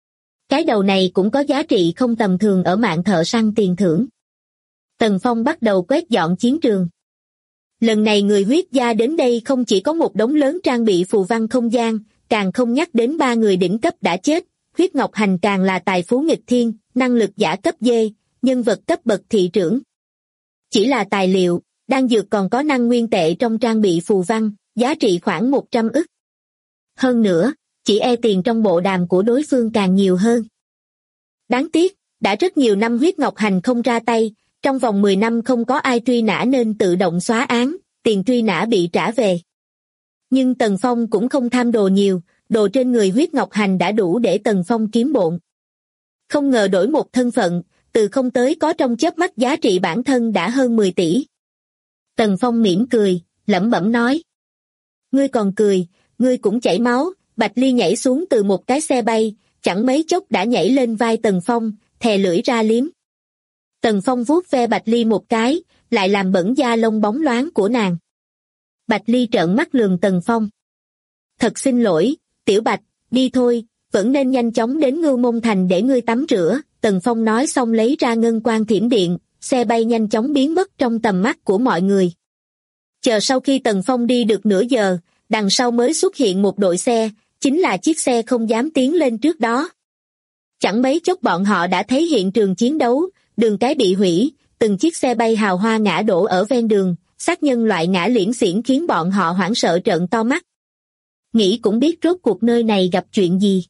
Cái đầu này cũng có giá trị không tầm thường ở mạng thợ săn tiền thưởng. Tần Phong bắt đầu quét dọn chiến trường. Lần này người huyết gia đến đây không chỉ có một đống lớn trang bị phù văn không gian, càng không nhắc đến 3 người đỉnh cấp đã chết, Huyết Ngọc Hành càng là tài phú nghịch thiên, năng lực giả cấp D, nhân vật cấp bậc thị trưởng. Chỉ là tài liệu, đan dược còn có năng nguyên tệ trong trang bị phù văn, giá trị khoảng 100 ức. Hơn nữa, chỉ e tiền trong bộ đàm của đối phương càng nhiều hơn. Đáng tiếc, đã rất nhiều năm Huyết Ngọc Hành không ra tay, trong vòng 10 năm không có ai truy nã nên tự động xóa án, tiền truy nã bị trả về. Nhưng Tần Phong cũng không tham đồ nhiều, đồ trên người Huyết Ngọc Hành đã đủ để Tần Phong kiếm bộn. Không ngờ đổi một thân phận, từ không tới có trong chớp mắt giá trị bản thân đã hơn 10 tỷ. Tần Phong mỉm cười, lẩm bẩm nói. Ngươi còn cười, ngươi cũng chảy máu. Bạch Ly nhảy xuống từ một cái xe bay, chẳng mấy chốc đã nhảy lên vai Tần Phong, thè lưỡi ra liếm. Tần Phong vuốt ve Bạch Ly một cái, lại làm bẩn da lông bóng loáng của nàng. Bạch Ly trợn mắt lườm Tần Phong. Thật xin lỗi, Tiểu Bạch, đi thôi, vẫn nên nhanh chóng đến Ngưu Môn Thành để ngươi tắm rửa. Tần Phong nói xong lấy ra ngân quan thiểm điện, xe bay nhanh chóng biến mất trong tầm mắt của mọi người. Chờ sau khi Tần Phong đi được nửa giờ, đằng sau mới xuất hiện một đội xe, chính là chiếc xe không dám tiến lên trước đó. Chẳng mấy chốc bọn họ đã thấy hiện trường chiến đấu, đường cái bị hủy, từng chiếc xe bay hào hoa ngã đổ ở ven đường, sát nhân loại ngã liễn xiển khiến bọn họ hoảng sợ trợn to mắt. Nghĩ cũng biết rốt cuộc nơi này gặp chuyện gì.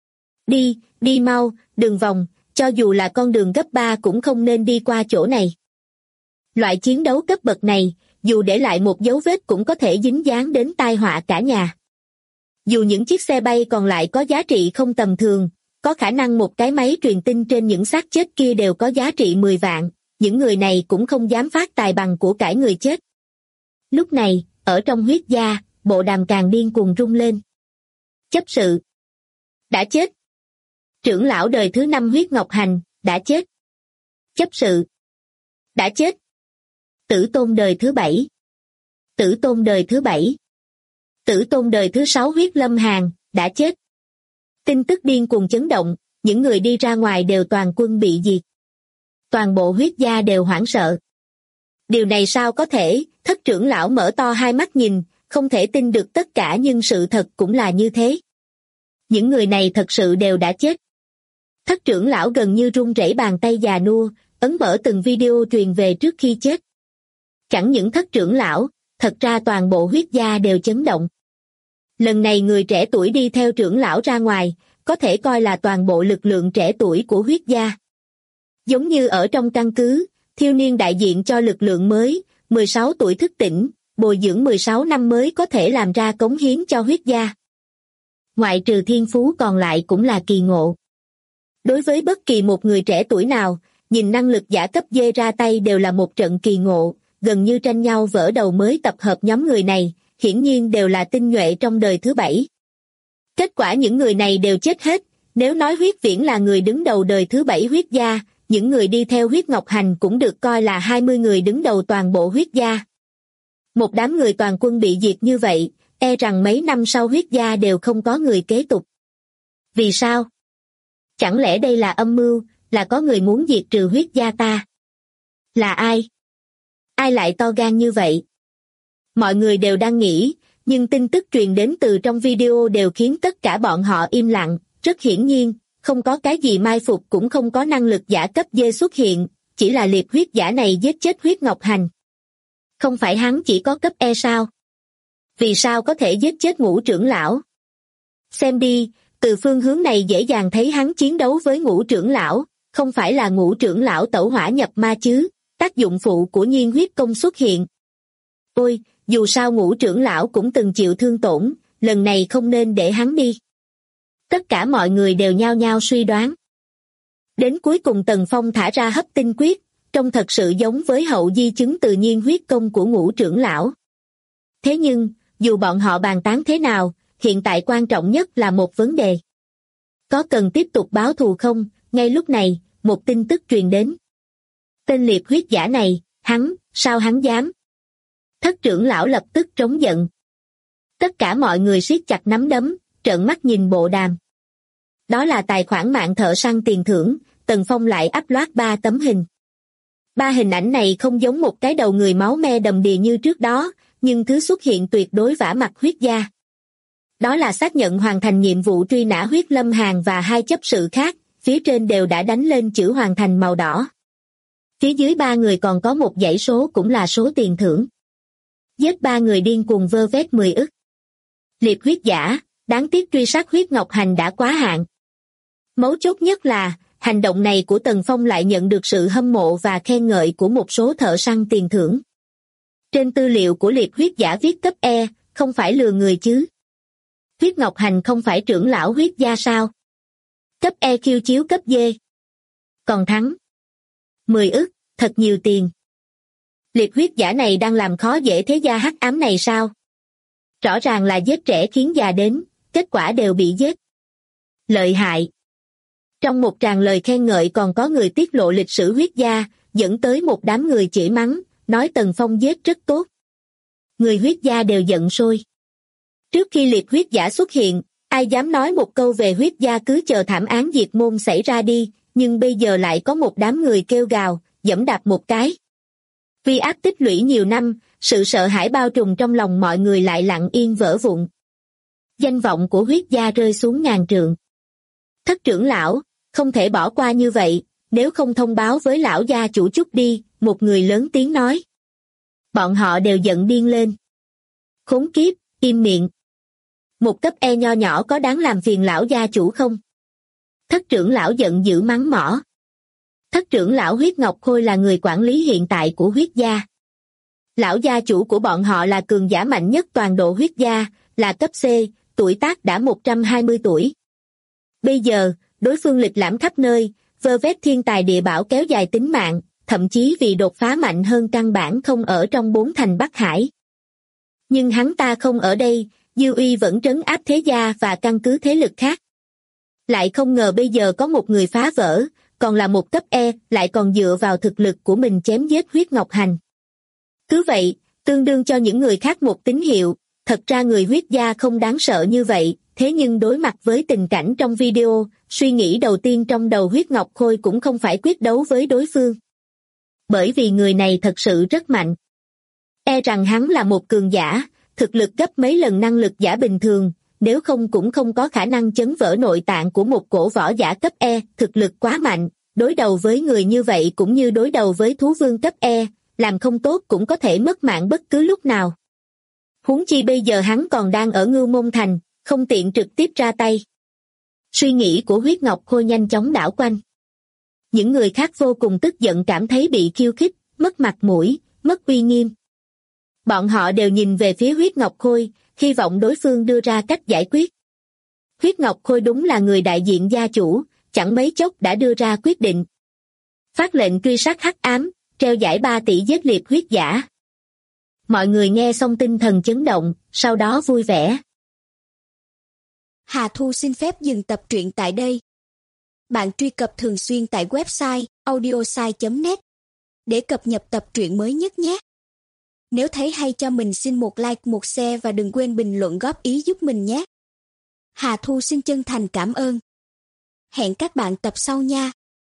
Đi mau, đừng vòng, cho dù là con đường gấp 3 cũng không nên đi qua chỗ này. Loại chiến đấu cấp bậc này, dù để lại một dấu vết cũng có thể dính dáng đến tai họa cả nhà. Dù những chiếc xe bay còn lại có giá trị không tầm thường, có khả năng một cái máy truyền tin trên những xác chết kia đều có giá trị 10 vạn, những người này cũng không dám phát tài bằng của cải người chết. Lúc này, ở trong huyết gia, bộ đàm càng điên cuồng rung lên. Chấp sự. Đã chết. Trưởng lão đời thứ 5 Huyết Ngọc Hành, đã chết. Chấp sự. Đã chết. Tử tôn đời thứ 7. Tử tôn đời thứ 7. Tử tôn đời thứ 6 Huyết Lâm Hàn, đã chết. Tin tức điên cuồng chấn động, những người đi ra ngoài đều toàn quân bị diệt. Toàn bộ huyết gia đều hoảng sợ. Điều này sao có thể, thất trưởng lão mở to hai mắt nhìn, không thể tin được tất cả nhưng sự thật cũng là như thế. Những người này thật sự đều đã chết. Thất trưởng lão gần như run rẩy bàn tay già nua, ấn mở từng video truyền về trước khi chết. Chẳng những thất trưởng lão, thật ra toàn bộ huyết gia đều chấn động. Lần này người trẻ tuổi đi theo trưởng lão ra ngoài, có thể coi là toàn bộ lực lượng trẻ tuổi của huyết gia. Giống như ở trong căn cứ, thiếu niên đại diện cho lực lượng mới, 16 tuổi thức tỉnh, bồi dưỡng 16 năm mới có thể làm ra cống hiến cho huyết gia. Ngoại trừ thiên phú còn lại cũng là kỳ ngộ. Đối với bất kỳ một người trẻ tuổi nào, nhìn năng lực giả cấp D ra tay đều là một trận kỳ ngộ, gần như tranh nhau vỡ đầu mới tập hợp nhóm người này, hiển nhiên đều là tinh nhuệ trong đời thứ 7. Kết quả những người này đều chết hết, nếu nói Huyết Viễn là người đứng đầu đời thứ 7 huyết gia, những người đi theo Huyết Ngọc Hành cũng được coi là 20 người đứng đầu toàn bộ huyết gia. Một đám người toàn quân bị diệt như vậy, e rằng mấy năm sau huyết gia đều không có người kế tục. Vì sao? Chẳng lẽ đây là âm mưu, là có người muốn diệt trừ huyết gia ta? Là ai? Ai lại to gan như vậy? Mọi người đều đang nghĩ, nhưng tin tức truyền đến từ trong video đều khiến tất cả bọn họ im lặng. Rất hiển nhiên, không có cái gì mai phục cũng không có năng lực giả cấp D xuất hiện, chỉ là liệp huyết giả này giết chết Huyết Ngọc Hành. Không phải hắn chỉ có cấp E sao? Vì sao có thể giết chết Ngũ trưởng lão? Xem đi, từ phương hướng này dễ dàng thấy hắn chiến đấu với Ngũ trưởng lão, không phải là Ngũ trưởng lão tẩu hỏa nhập ma chứ, tác dụng phụ của nhiên huyết công xuất hiện. Ôi, dù sao Ngũ trưởng lão cũng từng chịu thương tổn, lần này không nên để hắn đi. Tất cả mọi người đều nhao nhao suy đoán. Đến cuối cùng Tần Phong thả ra hấp tinh quyết, trông thật sự giống với hậu di chứng từ nhiên huyết công của Ngũ trưởng lão. Thế nhưng, dù bọn họ bàn tán thế nào, hiện tại quan trọng nhất là một vấn đề. Có cần tiếp tục báo thù không? Ngay lúc này, một tin tức truyền đến. Tên liệp huyết giả này, sao hắn dám? Thất trưởng lão lập tức trống giận. Tất cả mọi người siết chặt nắm đấm, trợn mắt nhìn bộ đàm. Đó là tài khoản mạng thợ săn tiền thưởng, Tần Phong lại ắp loát 3 tấm hình. 3 hình ảnh này không giống một cái đầu người máu me đầm đìa như trước đó, nhưng thứ xuất hiện tuyệt đối vả mặt huyết gia. Đó là xác nhận hoàn thành nhiệm vụ truy nã Huyết Lâm Hàn và 2 chấp sự khác, phía trên đều đã đánh lên chữ hoàn thành màu đỏ. Phía dưới 3 người còn có một dãy số cũng là số tiền thưởng. Giết 3 người điên cuồng vơ vét 10 ức. Liệp huyết giả, đáng tiếc truy sát Huyết Ngọc Hành đã quá hạn. Mấu chốt nhất là, hành động này của Tần Phong lại nhận được sự hâm mộ và khen ngợi của một số thợ săn tiền thưởng. Trên tư liệu của liệp huyết giả viết cấp E, không phải lừa người chứ. Huyết Ngọc Hành không phải trưởng lão huyết gia sao? Cấp E khiêu chiếu cấp D. Còn thắng. 10 ức, thật nhiều tiền. Liệp huyết giả này đang làm khó dễ thế gia hắc ám này sao? Rõ ràng là giết trẻ khiến già đến, kết quả đều bị giết. Lợi hại. Trong một tràng lời khen ngợi còn có người tiết lộ lịch sử huyết gia, dẫn tới một đám người chửi mắng, nói Tần Phong giết rất tốt. Người huyết gia đều giận sôi. Trước khi liệp huyết giả xuất hiện, ai dám nói một câu về huyết gia cứ chờ thảm án diệt môn xảy ra đi, nhưng bây giờ lại có một đám người kêu gào, giẫm đạp một cái. Vì áp tích lũy nhiều năm, sự sợ hãi bao trùm trong lòng mọi người lại lặng yên vỡ vụn. Danh vọng của huyết gia rơi xuống ngàn trượng. Thất trưởng lão, không thể bỏ qua như vậy, nếu không thông báo với lão gia chủ chút đi, một người lớn tiếng nói. Bọn họ đều giận điên lên. Khốn kiếp, im miệng. Một cấp E nho nhỏ có đáng làm phiền lão gia chủ không? Thất trưởng lão giận dữ mắng mỏ. Thất trưởng lão Huyết Ngọc Khôi là người quản lý hiện tại của huyết gia. Lão gia chủ của bọn họ là cường giả mạnh nhất toàn độ huyết gia, là cấp C, tuổi tác đã 120 tuổi. Bây giờ, đối phương lịch lãm khắp nơi, vơ vét thiên tài địa bảo kéo dài tính mạng, thậm chí vì đột phá mạnh hơn căn bản không ở trong 4 thành Bắc Hải. Nhưng hắn ta không ở đây, Dư Uy vẫn trấn áp thế gia và căn cứ thế lực khác. Lại không ngờ bây giờ có một người phá vỡ, còn là một cấp E, lại còn dựa vào thực lực của mình chém giết Huyết Ngọc Hành. Cứ vậy, tương đương cho những người khác một tín hiệu, thật ra người huyết gia không đáng sợ như vậy, thế nhưng đối mặt với tình cảnh trong video, suy nghĩ đầu tiên trong đầu Huyết Ngọc Khôi cũng không phải quyết đấu với đối phương. Bởi vì người này thật sự rất mạnh. E rằng hắn là một cường giả, thực lực gấp mấy lần năng lực giả bình thường, nếu không cũng không có khả năng chấn vỡ nội tạng của một cổ võ giả cấp E, thực lực quá mạnh, đối đầu với người như vậy cũng như đối đầu với thú vương cấp E, làm không tốt cũng có thể mất mạng bất cứ lúc nào. Huống chi bây giờ hắn còn đang ở Ngưu Môn Thành, không tiện trực tiếp ra tay. Suy nghĩ của Huyết Ngọc Khôi nhanh chóng đảo quanh. Những người khác vô cùng tức giận cảm thấy bị khiêu khích, mất mặt mũi, mất uy nghiêm. Bọn họ đều nhìn về phía Huyết Ngọc Khôi, hy vọng đối phương đưa ra cách giải quyết. Huyết Ngọc Khôi đúng là người đại diện gia chủ, chẳng mấy chốc đã đưa ra quyết định. Phát lệnh truy sát hắc ám, treo giải 3 tỷ giết liệt huyết giả. Mọi người nghe xong tinh thần chấn động, sau đó vui vẻ. Hà Thu xin phép dừng tập truyện tại đây. Bạn truy cập thường xuyên tại website audiosai.net để cập nhật tập truyện mới nhất nhé. Nếu thấy hay cho mình xin một like, một share và đừng quên bình luận góp ý giúp mình nhé. Hà Thu xin chân thành cảm ơn. Hẹn các bạn tập sau nha.